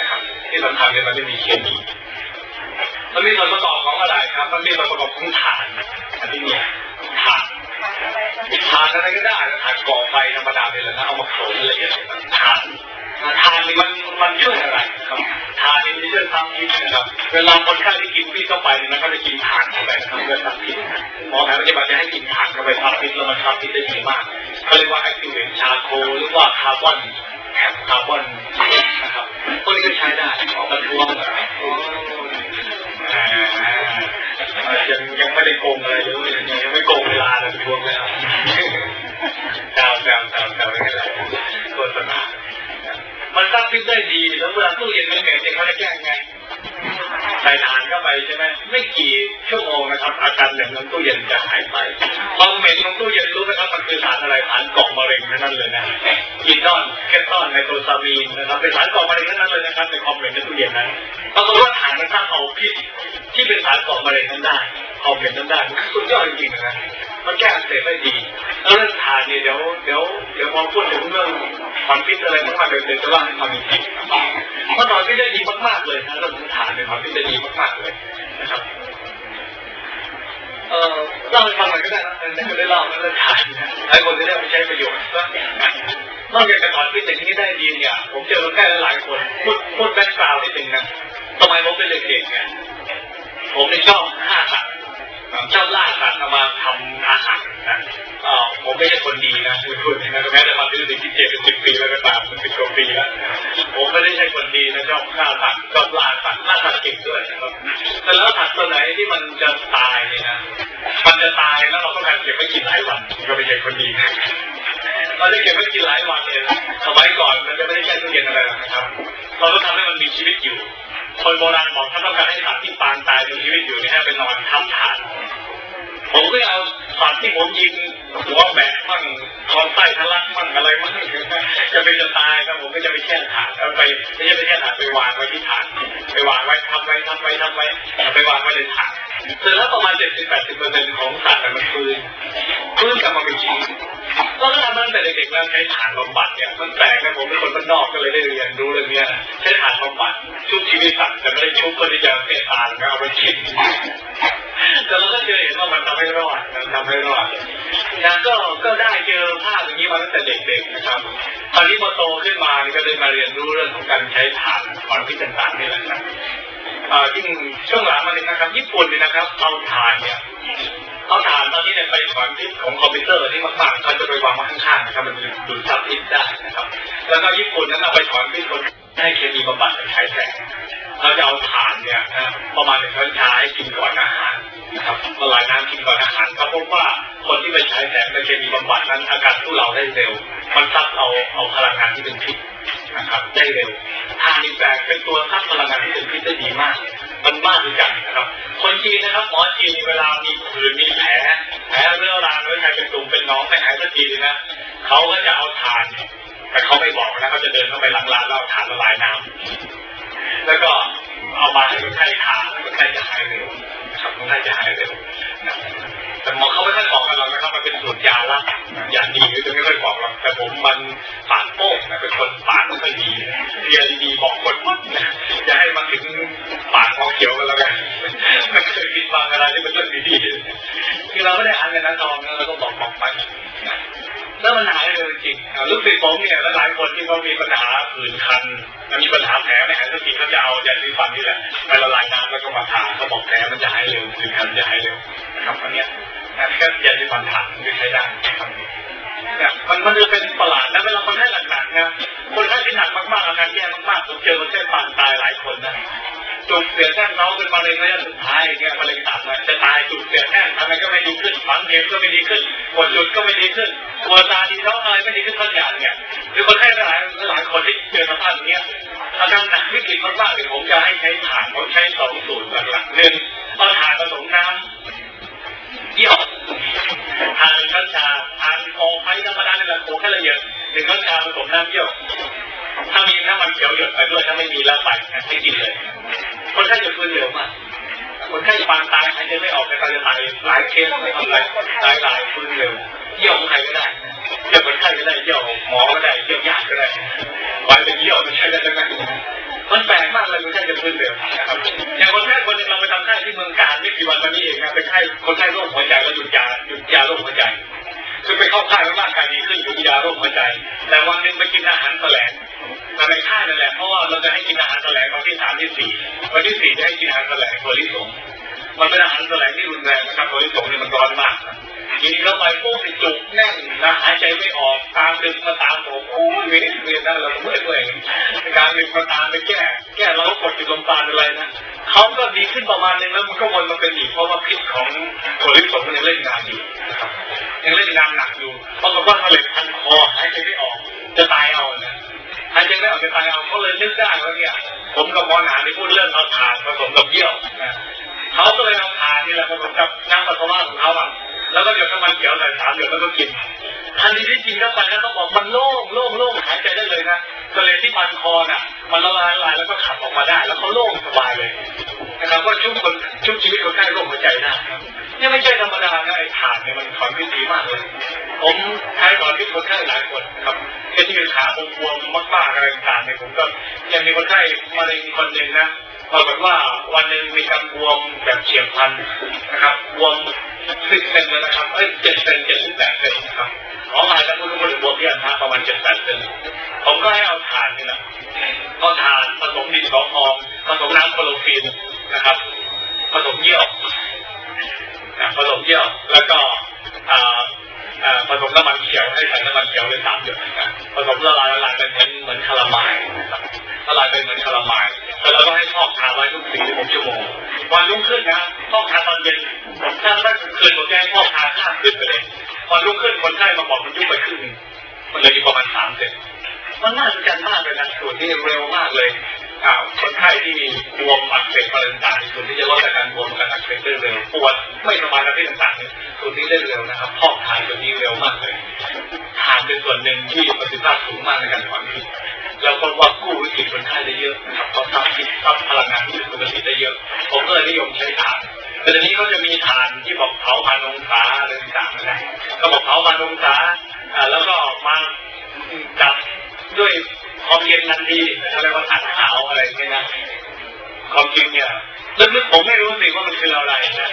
ที่สำคัญเลยมันไม่มีเคมีมันมีส่วนประกอบของอะไรครับมันมีส่วนประกอบของถ่านอันนี้เนี่ยถ่านอะไรก็ได้ถ่านก่อไฟธรรมดาเลยนะเอามาโขลกละเอียดถ่านนี่มันช่วยอะไรครับถ่านนี่มันช่วยทำพิษนะครับเวลาคนไข้ที่กินพิษเข้าไปเนี่ยเขาจะกินถ่านเข้าไปนะครับเพื่อทำพิษหมอแผนปัจจุบันจะให้กินถ่านเข้าไปทำพิษแล้วมันทำพิษได้ดีมากเขาเรียกว่า activate charcoal หรือว่าคาร์บอนนะครับพวกนี้ก็ใช้ได้ออกมาทวงยังไม่ได้โกงอะไรเลยยังไม่โกงเวลาเลยทวงแล้วแซวไม่เป็นไรโฆษณามันซักพิษได้ดีแล้วเวลาตู้เย็นมันเหม็นเขาจะแก้ไงใส่ถ่านเข้าไปใช่ไหมไม่กี่ชั่วโมงนะครับอาการเหม็นของตู้เย็นจะหายไปความเหม็นของตู้เย็นรู้ไหมครับมันคือสารอะไรสารก่อมะเร็งนั่นเลยนะกีนอนแคตอนไนโตรซามีนนะครับเป็นสารก่อมะเร็งนั่นเลยนะครับในความเหม็นในตู้เย็นนั้นปรากฏว่าถ่านมันสร้างเอาพิษที่เป็นสารก่อมะเร็งนั้นได้ความเหม็นนั้นได้สุดยอดจริงๆนะมันแก้อักเสบได้ดีแล้วเรื่องถ่านเนี่ยเดี๋ยวพอพูดถึงเรื่องความพิษอะไรมากๆเดี๋ยวจะเล่าให้ฟังอีกทีเพราะตอนที่ได้ดีมากๆเลยนะเรื่องของถ่านเนี่ยความพิษได้ดีมากๆเลยนะครับเล่าให้ฟังหน่อยก็ได้นะไม่ได้เล่าเรื่องถ่านให้คนจะได้ไปใช้ประโยชน์นอกจากจะถอนพิษอย่างนี้ได้ดีเนี่ยผมเจอคนไข้หลายคนพูดแบ็คกราวด์นิดนึงนะทำไมผมเป็นเด็กๆเนี่ยผมไม่ชอบฆ่าสัตว์ชอบล่าสัตว์เอามาทำอาหารนะผมไม่ใช่คนดีนะพูดนะแม้แต่มาถึงที่10 ปีแล้วก็ตามมัน10 กว่าปีแล้วผมไม่ได้ใช่คนดีนะชอบฆ่าสัตว์ชอบล่าสัตว์เก่งด้วยนะครับแต่แล้วสัตว์ตัวไหนที่มันจะตายเนี่ยนะมันจะตายแล้วเราต้องการเก็บไว้กินหลายวันก็ไม่ใช่คนดีเราจะเก็บไว้กินหลายวันเนี่ยสมัยก่อนมันจะไม่ได้ใช้ตู้เย็นอะไรนะครับเราต้องทำให้มันมีชีวิตอยู่คนโบราณบอกถ้าต้องการให้สัตว์ที่ปางตายมีชีวิตอยู่ให้ไปนอนทับถ่านผมก็เอาสัตว์ที่ผมยิงหัวแบกมั่งคอไส้ทะลักมั่งอะไรมั่งจะเป็นจะตายครับผมก็จะไปแช่ถ่านแล้วไปไม่ใช่ไปแช่ถ่านไปวางไว้ที่ถ่านไปวางไว้ทำไว้ไปวางไว้ในถ่านเสร็จแล้วประมาณ70-80%ของสัตว์มันฟื้นกลับมาเป็นชีวิตเราก็ทำตั้งแต่เด็กๆแล้วใช้ถ่านบำบัดเนี่ยมันแปลกนะผมเป็นคนบ้านนอกก็เลยได้เรียนรู้เรื่องนี้ใช้ถ่านบำบัดชุบชีวิตสัตว์แต่ไม่ได้ชุบเพื่อที่จะเสพตาลนะเอาไปกินแต่เราก็เคยเห็นว่ามันทำให้รอดนะก็ได้เจอภาพอย่างนี้มาตั้งแต่เด็กๆนะครับตอนนี้พอโตขึ้นมาก็เลยมาเรียนรู้เรื่องของการใช้ถ่านความพิจารณานี่แหละครับยิ่งช่วงหลังมาเลยนะครับญี่ปุ่นเนี่ยนะครับเอาถ่านตอนนี้เนี่ยไปถอนพิษของคอมพิวเตอร์ที่มากๆเขาจะไปวางไว้ข้างๆนะครับมันจะดูดซับพิษได้นะครับแล้วก็ญี่ปุ่นนั้นเอาไปถอนพิษคนให้เคมีบำบัดใช้แทนเราจะเอาถ่านเนี่ยนะประมาณ1 ช้อนชาให้กินก่อนอาหารนะครับละลายน้ำกินก่อนอาหารเขาพบว่าคนที่ไปใช้แทนเคมีบำบัดนั้นอาการทุเลาได้เร็วมันซับเอาพลังงานที่เป็นพิษนะครับได้เร็วถ่านอีกแบบเป็นตัวซับพลังงานที่เป็นพิษได้ดีมากมันมากด้วยกันนะครับคนจีนนะครับหมอจีนเวลามีผื่นมีแผลเรื้อรังหรือใครเป็นตุ่มเป็นน้องไม่หายสักทีนะเขาก็จะเอาถ่านแต่เขาไม่บอกนะเขาจะเดินเข้าไปหลังร้านแล้วถ่านละลายน้ำแล้วก็เอามาให้คนไข้ทานคนไข้จะหายเร็วครับคนไข้จะหายเร็วแต่หมอเขาไม่ค่อยบอกกันหรอกนะครับมันเป็นสูตรยาละยาดีก็ไม่ค่อยบอกหรอกแต่ผมมันปากโป้งนะเป็นคนปากไม่ค่อยดีเรียนดีบอกคนวัดนะอย่าให้มาถึงปากของเขียวกันแล้วกันไม่เคยคิดฟังอะไรที่เป็นเรื่องดีๆคือเราไม่ได้อ่านกันนะทองเราก็บอกไปแล้วมันหายเลยจริงลูกศิษย์ผมเนี่ยหลายคนที่เขามีปัญหาผื่นคันมีปัญหาแผลไม่หายสักทีเขาจะเอายาสีฟันนี่แหละไปละลายน้ำแล้วก็มาทาเขาบอกแผลมันจะหายเร็วผื่นคันจะหายเร็วนะครับอันนี้แค่ยาสีฟันทาไม่ใช้ได้เนี่ยมันจะเป็นประหลาดนะเวลาคนไข้หนักๆนะคนไข้ที่หนักมากๆอาการแย่มากๆผมเจอคนไข้ปานตายหลายคนนะจุกเสียแท่งเขาเป็นมะเร็งระยะสุดท้ายเนี่ยมะเร็งตับจะตายจุกเสียแท่งทำไมก็ไม่ดีขึ้นฝังเข็มก็ไม่ดีขึ้นปวดจุดก็ไม่ดีขึ้นปวดตาดีท้องอะไรไม่ดีขึ้นทุกอย่างเนี่ยคือคนไข้หลายคนที่เจอสภาพอย่างเงี้ยอาการหนักวิกฤตมากๆเลยผมจะให้ใช้ถ่านผมใช้2 สูตรหลักๆ1เอาถ่านผสมน้ำเยี่ยวทาน1 ช้อนชาทานโอไฟธรรมดาเนี่ยแหละโขลกให้ละเอียด1 ช้อนชาผสมน้ำเยี่ยวถ้ามีน้ำมันเขียวหยดไปด้วยถ้าไม่มีแล้วใส่ให้กินเลยคนไข้จะฟื้นเร็วมากคนไข้ปางตายหายใจไม่ออกแต่การจะตายหลายเคสไม่ทำอะไรตายฟื้นเร็วเยี่ยวใครก็ได้เยี่ยวคนไข้ก็ได้เยี่ยวหมอก็ได้เยี่ยวญาติก็ได้ไว้เป็นเยี่ยวมันใช้ได้ทั้งนั้นมันแปลกมากเลยคนไข้จะฟื้นเร็วนะครับอย่างคนไข้คนหนึ่งเราไปทำไข้ที่เมืองการไม่กี่วันมานี้เองนะเป็นไข้คนไข้โรคหัวใจแล้วหยุดยาโรคหัวใจคือไปเข้าค่ายแล้วร่างกายดีขึ้นหยุดยาโรคหัวใจแต่วันหนึ่งไปกินอาหารแสลงในค่ายนั่นแหละเพราะว่าเราจะให้กินอาหารแสลงวันที่3 ที่ 4วันที่4จะให้กินอาหารแสลงถั่วลิสงมันเป็นอาหารแสลงที่รุนแรงนะครับถั่วลิสงนี่มันร้อนมากกินเข้าไปปุ๊บจุกแน่นนะหายใจไม่ออกตามดึงมาตามผมโอ้ยเวียนนั่นเราเมื่อยด้วยการดึงมาตามไปแก้เราก็กดจุดลมปราณอะไรนะเขาก็ดีขึ้นประมาณนึงแล้วมันก็วนมาเป็นอีกเพราะว่าพิษของถั่วลิสงมันยังเล่นงานอยู่นะครับยังเล่นงานหนักอยู่เพราะว่าเขาเลยพันคอหายใจไม่ออกจะตายเอานะหายใจไม่ออกจะตายเอาเขาเลยนึกได้ว่าเนี่ยผมกับหมอหนาที่พูดเรื่องเอาถ่านผสมกับเยี่ยวนะเขาก็เลยเอาถ่านนี่แหละผสมกับน้ำปัสสาวะของเขาแล้วก็เดี๋ยวน้ำมันเขียวใส่3 เดือนแล้วก็กินทันทีที่กินเข้าไปแล้วเขาบอกมันโล่งหายใจได้เลยนะก็เลยที่พันคอน่ะมันละลายแล้วก็ขับออกมาได้แล้วเขาโล่งสบายเลยนะครับว่าชุบชีวิตคนไข้โรคหัวใจได้นี่ไม่ใช่ธรรมดานะไอ้ถ่านเนี่ยมันถอนพิษดีมากเลยผมใช้ถอนพิษคนไข้หลายคนครับที่ขาบวมมากๆอะไรต่างๆเนี่ยผมก็ยังมีคนไข้มะเร็งคนหนึ่งนะปรากฏว่าวันหนึ่งมีการบวมแบบเฉียบพลันนะครับบวม10 เซนเลยนะครับ7 เซน78 เซนนะครับขอมาแล้วคุณบวมที่อันทะประมาณ7-8 เซนผมก็ให้เอาถ่านนี่แหละเอาถ่านผสมดินสอพองผสมน้ำโคโลฟีนนะครับผสมเยี่ยวแล้วก็ผสมน้ำมันเขียวให้ใส่น้ำมันเขียวเลย3 เดือนนะครับผสมละลายเป็นเหมือนคาราไมล์ละลายเป็นเหมือนคาราไมล์แล้วเราก็ให้พอกทาไว้ทุก4-6 ชั่วโมงวันรุ่งขึ้นนะพอกทาตอนเย็นถ้าคืนผมแจ้งพอกทาข้ามขึ้นไปเลยวันรุ่งขึ้นคนไข้มาบอกมันยุบไปครึ่งมันเลยอยู่ประมาณ3 เซนมันน่าสนใจมากเลยนะส่วนที่เร็วมากเลยคนไข้ที่บวมอักเสบอะไรต่างๆส่วนที่จะลดอาการบวมการอักเสบได้เร็วปวดไม่สบายอะไรต่างๆส่วนนี้ได้เร็วนะครับพอกทานตัวนี้เร็วมากเลยทานเป็นส่วนหนึ่งที่ประสิทธิภาพสูงมากในการถอนพิษแล้วคนว่ากู้วิกฤตคนไข้ได้เยอะนะครับเขาทำพลังงานที่ปกติได้เยอะผมก็เลยนิยมใช้ถ่านแต่ทีนี้เขาจะมีถ่านที่บอกเผาพันองศาอะไรต่างๆนะก็บอกเผาพันองศาแล้วก็มาจับด้วยความเย็นทันทีอะไรว่าถ่านขาวอะไรเนี่ยนะความจริงเนี่ยลึกๆผมไม่รู้สิว่ามันคืออะไรนะ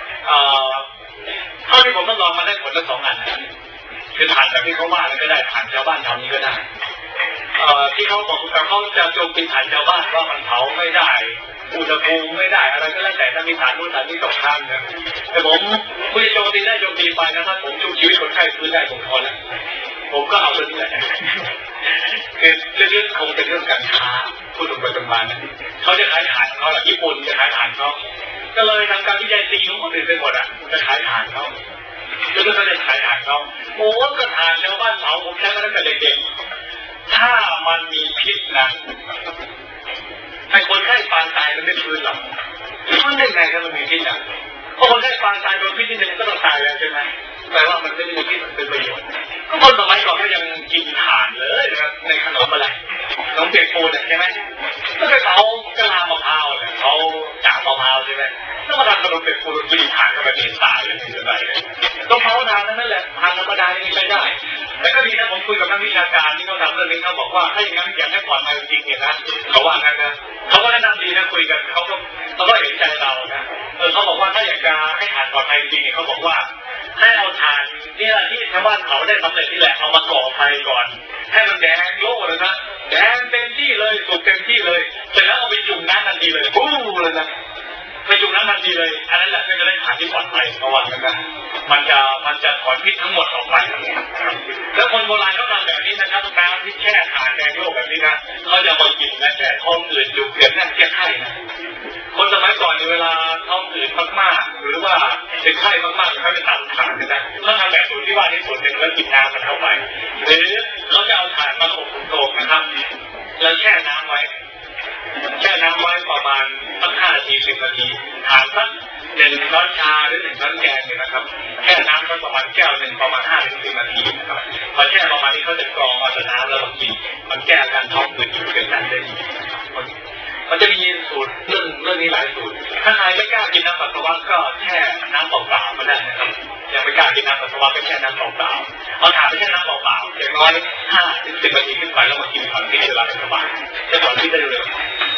เท่าที่ผมทดลองมาได้ผลละ2 อันคือถ่านแบบที่เขาว่าแล้วก็ได้ถ่านชาวบ้านทำนี้ก็ได้ที่เขาบอกเขาจะโจมตีฐานชาวบ้านว่ามันเผาไม่ได้อุณหภูมิไม่ได้อะไรก็แล้วแต่ถ้ามีฐานนู้นฐานนี้ตกค้างนะแต่ผมคุยโจมตีได้โจมตีไปนะถ้าผมชุบชีวิตคนไข้ฟื้นได้ผมพอแล้วผมก็เอาเรื่องนี้แหละคือเรื่องคงเป็นเรื่องการค้าพูดตรงไปตรงมานะเขาจะขายฐานเขาแหละญี่ปุ่นจะขายฐานเขาก็เลยทำการวิจัยตีของคนอื่นไปหมดจะขายฐานเขาแล้วก็จะขายฐานเขาโอ้ก็ฐานชาวบ้านเผาผมใช้มาตั้งแต่เด็กๆถ้ามันมีพิษนะให้คนไข้ปานตายมันไม่ฟื้นหรอกมันได้ไงถ้ามันมีพิษเพราะคนไข้ปานตายโดนพิษนิดนึงก็ต้องตายแล้วใช่ไหมแปลว่ามันไม่ได้มีพิษเป็นประโยชน์ก็คนสมัยก่อนก็ยังกินถ่านเลยนะครับในขนมอะไรขนมเปียกปูนใช่ไหมก็ไปเผากะลามะพร้าวเนี่ยเขาจ่ามะพร้าวใช่ไหมแล้วมาทำขนมเปียกปูนกินถ่านก็ไปกินตายเลยถึงจะได้เลยต้องเผาถ่านนั่นแหละทานธรรมดายังใช้ได้แต่ก็ดีนะผมคุยกับนักวิชาการที่เขาทำเรื่องนี้เขาบอกว่าถ้าอย่างนั้นอยากให้ปลอดภัยจริงๆเนี่ยนะเขาว่างั้นนะเขาก็แนะนำดีนะคุยกันเขาก็เห็นใจเรานะเขาบอกว่าถ้าอยากจะให้ถ่านปลอดภัยจริงๆเนี่ยเขาบอกว่าให้เอาถ่านนี่แหละที่ชาวบ้านเขาได้สำเร็จนี่แหละเอามาก่อไฟก่อนให้มันแดงโล่เลยนะแดงเต็มที่เลยสุกเต็มที่เลยเสร็จแล้วเอาไปจุ่มน้ำทันทีเลยปู้เลยนะไปจุ่มน้ำทันทีเลยอันนั้นแหละก็จะได้ถ่านที่ปลอดภัยระวังนะมันจะถอนพิษทั้งหมดออกไปแล้วคนโบราณเขาทำแบบนี้นะครับน้ำที่แช่ถ่านแดงโล่แบบนี้นะเขาจะมากินและแช่ท้องอืดจุกเสียดนั่นแก้ไข้นะคนสมัยก่อนเวลาท้องอืดมากๆหรือว่าเป็นไข้มากๆเขาจะทำถ่านนะเขาทำแบบสูตรที่ว่าที่สุดหนึ่งแล้วกินน้ำมันเข้าไปหรือเขาจะเอาถ่านมาอบโตกนะครับแล้วแช่น้ำไว้ประมาณสัก5-10 นาทีถ่านสัก1 ช้อนชาหรือ1 ช้อนแกงเนี่ยนะครับแช่น้ำประมาณแก้วหนึ่งประมาณ5-10 นาทีนะครับพอแช่ประมาณนี้เขาจะกรองเอาแต่น้ำแล้วมากินมันแก้อาการท้องอืดอยู่เป็นนั้นได้ดีมันจะมีสูตรเรื่องนี้หลายสูตรถ้าใครไม่กล้ากินน้ำปัสสาวะก็แช่น้ำเปล่าๆก็ได้นะครับยังไม่กล้ากินน้ำปัสสาวะก็แช่น้ำเปล่าๆเอาถ่านไปแช่น้ำเปล่าๆอย่างน้อย5-10 นาทีขึ้นไปแล้วมากินก่อนที่เวลาสบายจะถอนพิษได้เร็ว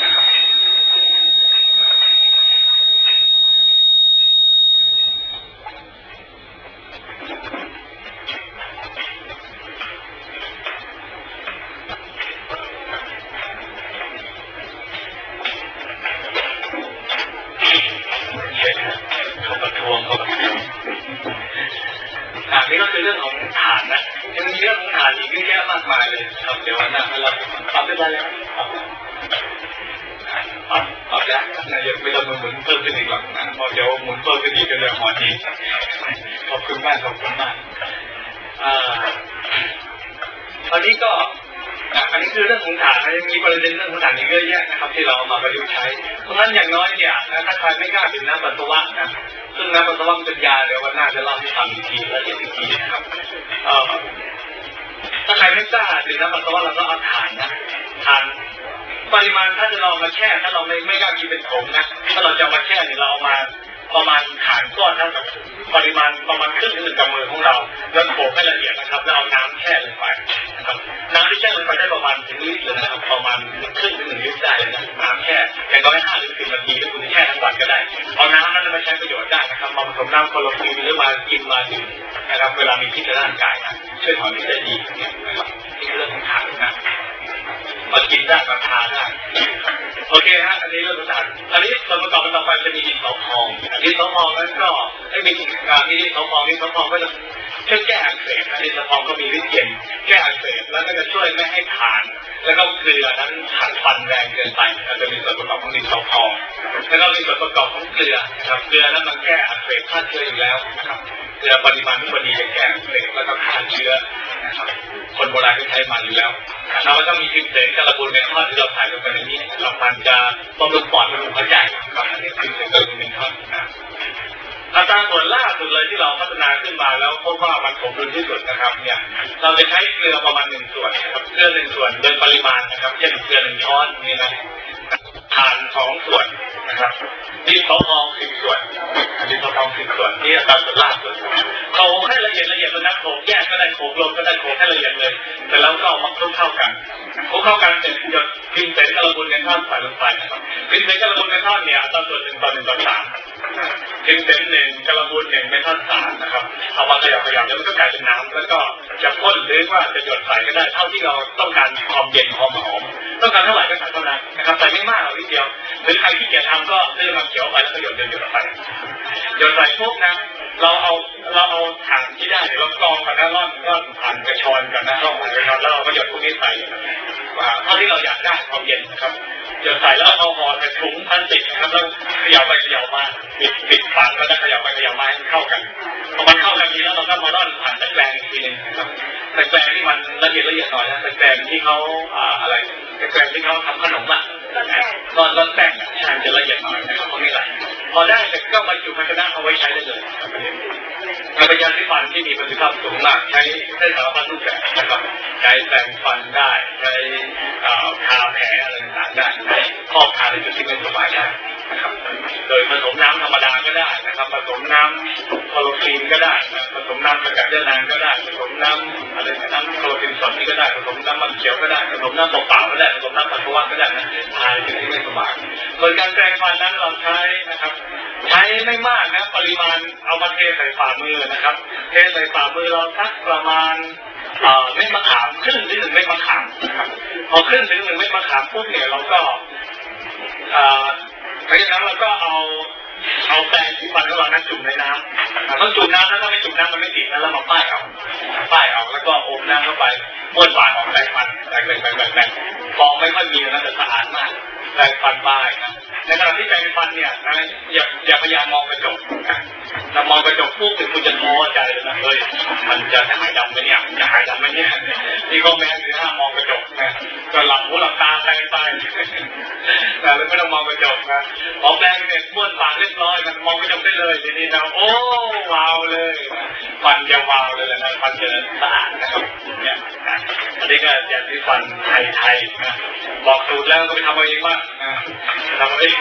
นี้ก็คือเรื่องของฐานนะยังมีเรื่องของฐานอีกเยอะแยะมากมายเลยครับเดี๋ยววันหน้าเราปรับได้แล้วปรับแล้วนะยังไม่ต้องหมุนเพิ่มขึ้นอีกหรอกนะเพราะเดี๋ยวหมุนเพิ่มขึ้นอีกก็จะหอนอีกขอบคุณมากขอบคุณมากตอนนี้ก็อันนี้คือเรื่องของฐานยังมีประเด็นเรื่องของฐานอีกเยอะแยะนะครับที่เราเอามาประยุกต์ใช้เพราะฉะนั้นอย่างน้อยเนี่ยถ้าใครไม่กล้าดื่มน้ำปัสสาวะนะซึ่งน้ำปัสสาวะเป็นยาเดี๋ยววันหน้าจะเล่าให้ฟังอีกทีละเอียดอีกทีนะครับถ้าใครไม่กล้าดื่มน้ำปัสสาวะเราก็เอาถ่านนะถ่านปริมาณถ้าจะลองมาแช่ถ้าเราไม่กล้ากินเป็นผงนะถ้าเราจะมาแช่เนี่ยเราเอามาประมาณถ่านก้อนเท่ากับปริมาณประมาณครึ่งถึง1 กำมือของเราแล้วโขลกให้ละเอียดนะครับแล้วเอาน้ำแช่ลงไปนะครับน้ำที่แช่ลงไปได้ประมาณถึงลิตรเลยนะครับประมาณครึ่งถึง1 ลิตรได้เลยนะน้ำแช่อย่างน้อย5 ถึง 10 นาทีถ้าคุณแช่ทั้งวันก็ได้เอาน้ำนั้นมาใช้ประโยชน์ได้นะครับมาผสมน้ำโคลอฟีนหรือมากินมาดื่มนะครับเวลามีพิษในร่างกายนะช่วยถอนพิษได้ดีเนี่ยนะครับนี่เรื่องของถ่านนะมากินได้มาทานได้โอเคฮะอันนี้เรื่องของถ่านอันนี้ส่วนประกอบต่อไปจะมีดินสอพองดินสอพองนั้นก็ให้มีการที่ดินสอพองก็จะช่วยแก้อักเสบดินสอพองก็มีฤทธิ์เย็นแก้อักเสบแล้วก็จะช่วยไม่ให้ถ่านแล้วก็เกลือนั้นขัดฟันแรงเกินไปจะมีส่วนประกอบของดินสอพองแล้วก็มีส่วนประกอบของเกลือนะครับเกลือนั้นมันแก้อักเสบฆ่าเชื้ออยู่แล้วนะครับเกลือปริมาณที่พอดีจะแก้อักเสบแล้วก็ฆ่าเชื้อนะครับคนโบราณก็ใช้มาอยู่แล้วเราก็ต้องมีพิมพ์เสนกระบุนในข้อที่เราถ่ายลงไปในนี้เรามันจะบำรุงปอดบำรุงหัวใจครับอันนี้พิมพ์เสนกระบุนในข้อนะอัตราส่วนล่าสุดเลยที่เราพัฒนาขึ้นมาแล้วพบว่ามันสมดุลที่สุดนะครับเนี่ยเราจะใช้เกลือประมาณ1 ส่วนนะครับเกลือ1 ส่วนโดยปริมาณนะครับเช่นเกลือ1 ช้อนนี่นะถ่าน2 ส่วนนะครับดินสอพอง10 ส่วนดินสอพอง10 ส่วนนี่อัตราส่วนล่าสุดโขลกให้ละเอียดเลยนะโขลกแยกก็ได้โขลกรวมก็ได้โขลกให้ละเอียดเลยแต่แล้วก็เอามาคลุกเข้ากันเสร็จหยดพิมพ์เสนกระบุนในท่อนใส่ลงไปนะครับพิมพ์เสนกระบุนในท่อนเนี่ยอัตราส่วน1:1:3พิมพ์เสน1กระบุน1ในท่อน3นะครับเอามาขยับแล้วมันก็กลายเป็นน้ำแล้วก็จะพ่นหรือว่าจะหยดใส่ก็ได้เท่าที่เราต้องการความเย็นความหอมต้องการเท่าไหร่ก็ใส่เท่านั้นนะครับใส่ไม่มากหรอกนิดเดียวหรือใครที่เกียจทำก็ซื้อมาเขียวไปแล้วก็หยดไปหยดใส่ปุ๊บนะเราเอาถังที่ได้เรากรองกันนะร่อนผ่านกระชอนกันนะร่อนผ่านกระชอนแล้วเราก็หยดพวกนี้ใส่เท่าที่เราอยากได้ความเย็นนะครับหยดใส่แล้วเอาห่อใส่ถุงพลาสติกนะครับแล้วเขย่าไปเขย่ามาปิดฝาแล้วก็เขย่าไปเขย่ามาให้เข้ากันพอมันเข้ากันดีแล้วเราก็มาร่อนผ่านตะแกรงอีกทีนึงนะครับตะแกรงที่มันละเอียดหน่อยนะตะแกรงที่เขาตะแกรงที่เขาทำขนมอ่ะร่อนแป้งใช่จะละเอียดหน่อยนะครับพวกนี้แหละพอได้เสร็จก็บรรจุภาชนะเอาไว้ใช้ได้เลยเป็นยาสีฟันที่มีประสิทธิภาพสูงมากใช้ได้สารพัดรูปแบบนะครับใช้แปรงฟันได้ใช้ทาแผลอะไรต่างๆได้ใช้ครอบทาในจุดที่ไม่สบายได้นะครับโดยผสมน้ำธรรมดาก็ได้นะครับผสมน้ำโคลอฟีนก็ได้ผสมน้ำสกัดเลือดนางก็ได้ผสมน้ำอะไรน้ำโคลอฟีนสดนี่ก็ได้ผสมน้ำมันเขียวก็ได้ผสมน้ำเปล่าก็ได้ผสมน้ำปัสสาวะก็ได้ทาในจุดที่ไม่สบายส่วนการแปรงฟันนั้นเราใช้นะครับใช้ไม่มากนะปริมาณเอามาเทใส่ฝ่ามือนะครับเทใส่ฝ่ามือเราสักประมาณเม็ดมะขามครึ่งถึง1 เม็ดมะขามนะครับพอครึ่งถึง1 เม็ดมะขามปุ๊บเนี่ยเราก็หลังจากนั้นเราก็เอาแปรงสีฟันของเรานั้นจุ่มในน้ำต้องจุ่มน้ำถ้าไม่จุ่มน้ำมันไม่ติดนะแล้วมาป้ายเอาแล้วก็อมน้ำเข้าไปบ้วนปากออกแปรงฟันแปรงฟองไม่ค่อยมีนะแต่สะอาดมากแปรงฟันป้ายนะในขณะที่แปรงฟันเนี่ยอย่าพยายามมองกระจกถ้ามองกระจกปุ๊บคุณจะท้อใจเลยนะเฮ้ยมันจะหายดำไหมเนี่ยจะหายดำไหมเนี่ยนี่ก็แม้คือห้ามมองกระจกนะก็หลับหูหลับตาแปรงไปแต่ไม่ต้องมองกระจกนะพอแปรงเนี่ยบ้วนปากเรียบร้อยมันมองกระจกได้เลยทีนี้นะโอ้ว้าวเลยฟันจะว้าวเลยนะฟันจะสะอาดนะครับเนี่ยอันนี้ก็ยาสีฟันไทยนะบอกสูตรแล้วก็ไปทำเอาเองบ้างทำเอาเอง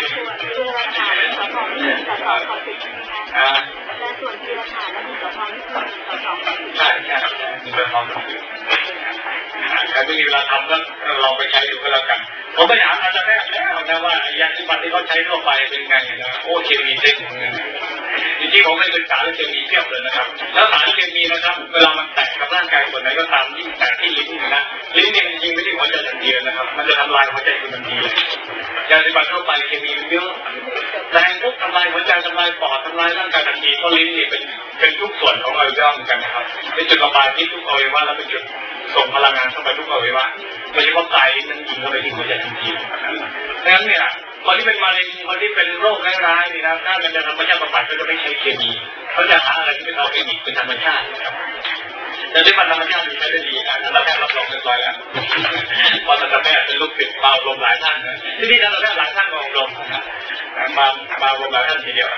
และส่วนที่ราคาและมีต่อทองที่คือต่อ2 ใช่มีต่อทองใครไม่มีเวลาทำก็ลองไปใช้ดูก็แล้วกันผมไปถามอาจารย์แรกแล้วนะว่ายาสีฟันที่เขาใช้ทั่วไปเป็นไงนะโอ้เคมีเต็มจริงๆผมไม่ศึกษาเรื่องเคมีเทียบเลยนะครับแล้วสารเคมีนะครับเวลามันแตกกับร่างกายส่วนไหนก็ตามยิ่งแตกที่ลิ้นนะลิ้นเนี่ยจริงไม่ใช่หัวใจอย่างเดียวนะครับมันจะทำลายหัวใจคุณทันทีเลยยาสีฟันทั่วไปเคมีเยอะแรงปุ๊บทำลายหัวใจทำลายปอดทำลายร่างกายทันทีเพราะลิ้นนี่เป็นทุกส่วนของอวัยวะเหมือนกันนะครับเป็นจุดระบายพิษทุกอวัยวะและเป็นจุดส่งพลังงานเข้าไปทุกอวัยวะโดยเฉพาะไตมันยิงเข้าไปที่หัวใจทันทีดังนั้นเนี่ยคนที่เป็นมะเร็งคนที่เป็นโรคร้ายๆนี่นะถ้ามันจะธรรมชาติบำบัดก็จะไม่ใช้เคมีเขาจะหาอะไรที่เป็นออร์แกนิกเป็นธรรมชาตินะครับแต่ที่มันธรรมชาติใช้ได้ดีทันตแพทย์รับรองเรียบร้อยแล้วเพราะทันตแพทย์เป็นลูกศิษย์มาอบรมหลายท่านนะที่นี่ทันตแพทย์หลายท่านมาอบรมมาอบรมหลายท่านทีเดียว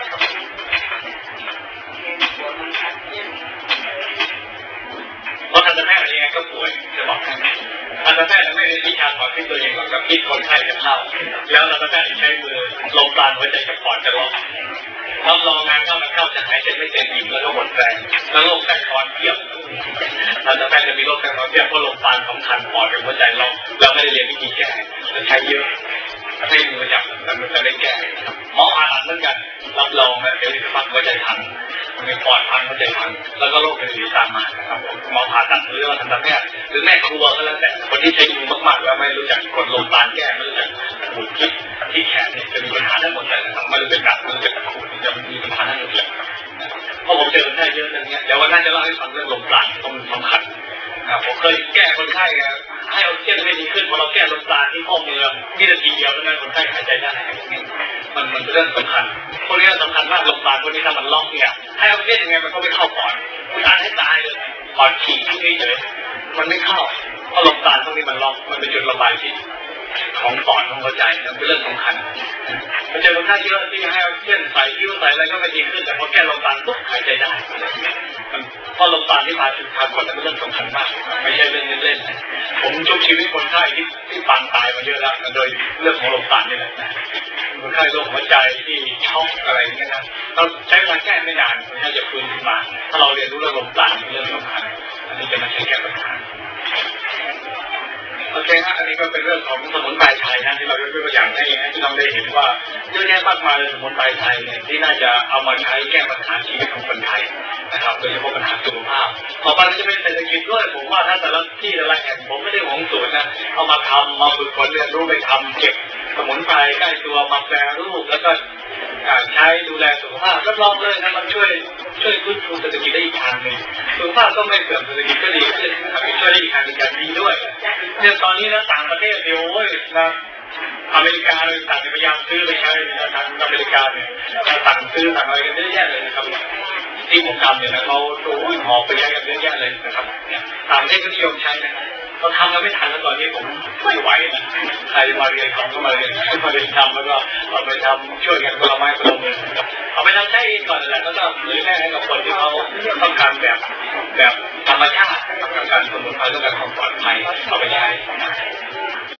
เพราะทันตแพทย์ยังไงก็ป่วยจะบอกให้ทันตแพทย์ไม่ได้วิชาถอดพิษตัวเองหรอกกับพิษคนไข้จะเข้าแล้วทันตแพทย์ใช้มือลมปราณหัวใจกับปอดจะล็อกรับรองงานเข้าจะหายใจไม่เต็มอิ่มแล้วก็หมดแรงแล้วโรคแทรกซ้อนเพียบทันตแพทย์จะมีโรคแทรกซ้อนเพียบเพราะลมปราณสำคัญปอดกับหัวใจเราไม่ได้เรียนวิธีแก้ใช้เยอะให้มือจับแต่มันจะได้แก้หมอผ่าตัดเหมือนกันรับรองนะเดี๋ยวจะพักหัวใจพังมีปอดพังหัวใจพังแล้วก็โรคอื่นๆตามมานะครับหมอผ่าตัดหรือว่าทันตแพทย์หรือแม่ครัวก็แล้วแต่คนที่ใช้มือมากๆแล้วไม่รู้จักกดลมปราณแก้ไม่รู้จักขูดพิษที่แขนเนี่ยจะมีปัญหาทั้งหมดเลยนะครับไม่รู้จักกัดไม่รู้จักขูดจะมีปัญหาทั้งหมดเลยเพราะผมเจอคนไข้เยอะอย่างเงี้ยเดี๋ยววันหน้าจะเล่าให้ฟังเรื่องลมปราณต้องสำคัญผมเคยแก้คนไข้ให้ออกซิเจนให้ดีขึ้นพอเราแก้ลมปราณที่ข้อมือที่นาทีเดียวนั้นคนไข้หายใจได้มันเป็นเรื่องสำคัญพวกนี้สำคัญมากลมปราณพวกนี้ถ้ามันล็อกเนี่ยให้ออกซิเจนยังไงมันก็ไม่เข้าปอดคุณอ่านให้ตายเลยปอดฉี่ที่นี่เลยมันไม่เข้าเพราะลมปราณพวกนี้มันล็อกมันเป็นจุดระบายพิษของปอดของหัวใจเป็นเรื่องสำคัญมันจะคนไข้เยอะที่ให้ออกซิเจนใส่ยิ้วใส่อะไรก็ไม่ดีขึ้นแต่พอแก้ลมปราณปุ๊บหายใจได้เพราะลมปราณที่พาถึงทางกดเป็นเรื่องสำคัญมากไม่ใช่เรื่องเล่นๆผมชุบชีวิตคนไข้ที่ปางตายมาเยอะแล้วโดยเรื่องของลมปราณนี่แหละคนไข้โรคหัวใจที่ช็อกอะไรอย่างเงี้ยนะเราใช้เวลาแก้ไม่นานคนไข้จะฟื้นขึ้นมาถ้าเราเรียนรู้เรื่องลมปราณเป็นเรื่องสำคัญอันนี้จะมาใช้แก้ปัญหาโอเคฮะอันนี้ก็เป็นเรื่องของสมุนไพรไทยนะที่เรายกตัวอย่างให้พี่น้องได้เห็นว่าเยอะแยะมากมายเลยสมุนไพรไทยเนี่ยที่น่าจะเอามาใช้แก้ปัญหาชีวิตของคนไทยนะครับโดยเฉพาะปัญหาสุขภาพต่อไปจะเป็นเศรษฐกิจด้วยผมว่าถ้าแต่ละที่แต่ละแห่งผมไม่ได้หวงสูตรนะเอามาทำมาฝึกฝนเรียนรู้ไปทำเก็บสมุนไพรใกล้ตัวมาแปรรูปแล้วก็ใช้ดูแลสุขภาพรับรองเลยนะมันช่วยฟื้นฟูเศรษฐกิจได้อีกทางหนึ่งสุขภาพก็ไม่เสื่อมเศรษฐกิจก็ดีขึ้นช่วยได้อีกทางหนึ่งการดีด้วยเนี่ยตอนนี้นะต่างประเทศเดียวนะอเมริกาเลยต่างพยายามซื้อไปใช้ทางอเมริกาเนี่ยต่างซื้อต่างอะไรกันเยอะแยะเลยนะครับที่ผมทำเนี่ยนะเขาหอบไปใช้กันเยอะแยะเลยนะครับต่างประเทศก็นิยมใช้นะครับเราทำกันไม่ทันแล้วตอนนี้ผมไม่ไหวนะใครมาเรียนของก็มาเรียนทำแล้วก็เอาไปทำช่วยกันคนละไม้คนละมือเอาไปทำใช้เองก่อนแหละแล้วก็เผยแพร่ให้กับคนที่เขาต้องการแบบธรรมชาติต้องการสมุนไพรต้องการความปลอดภัยเอาไปใช้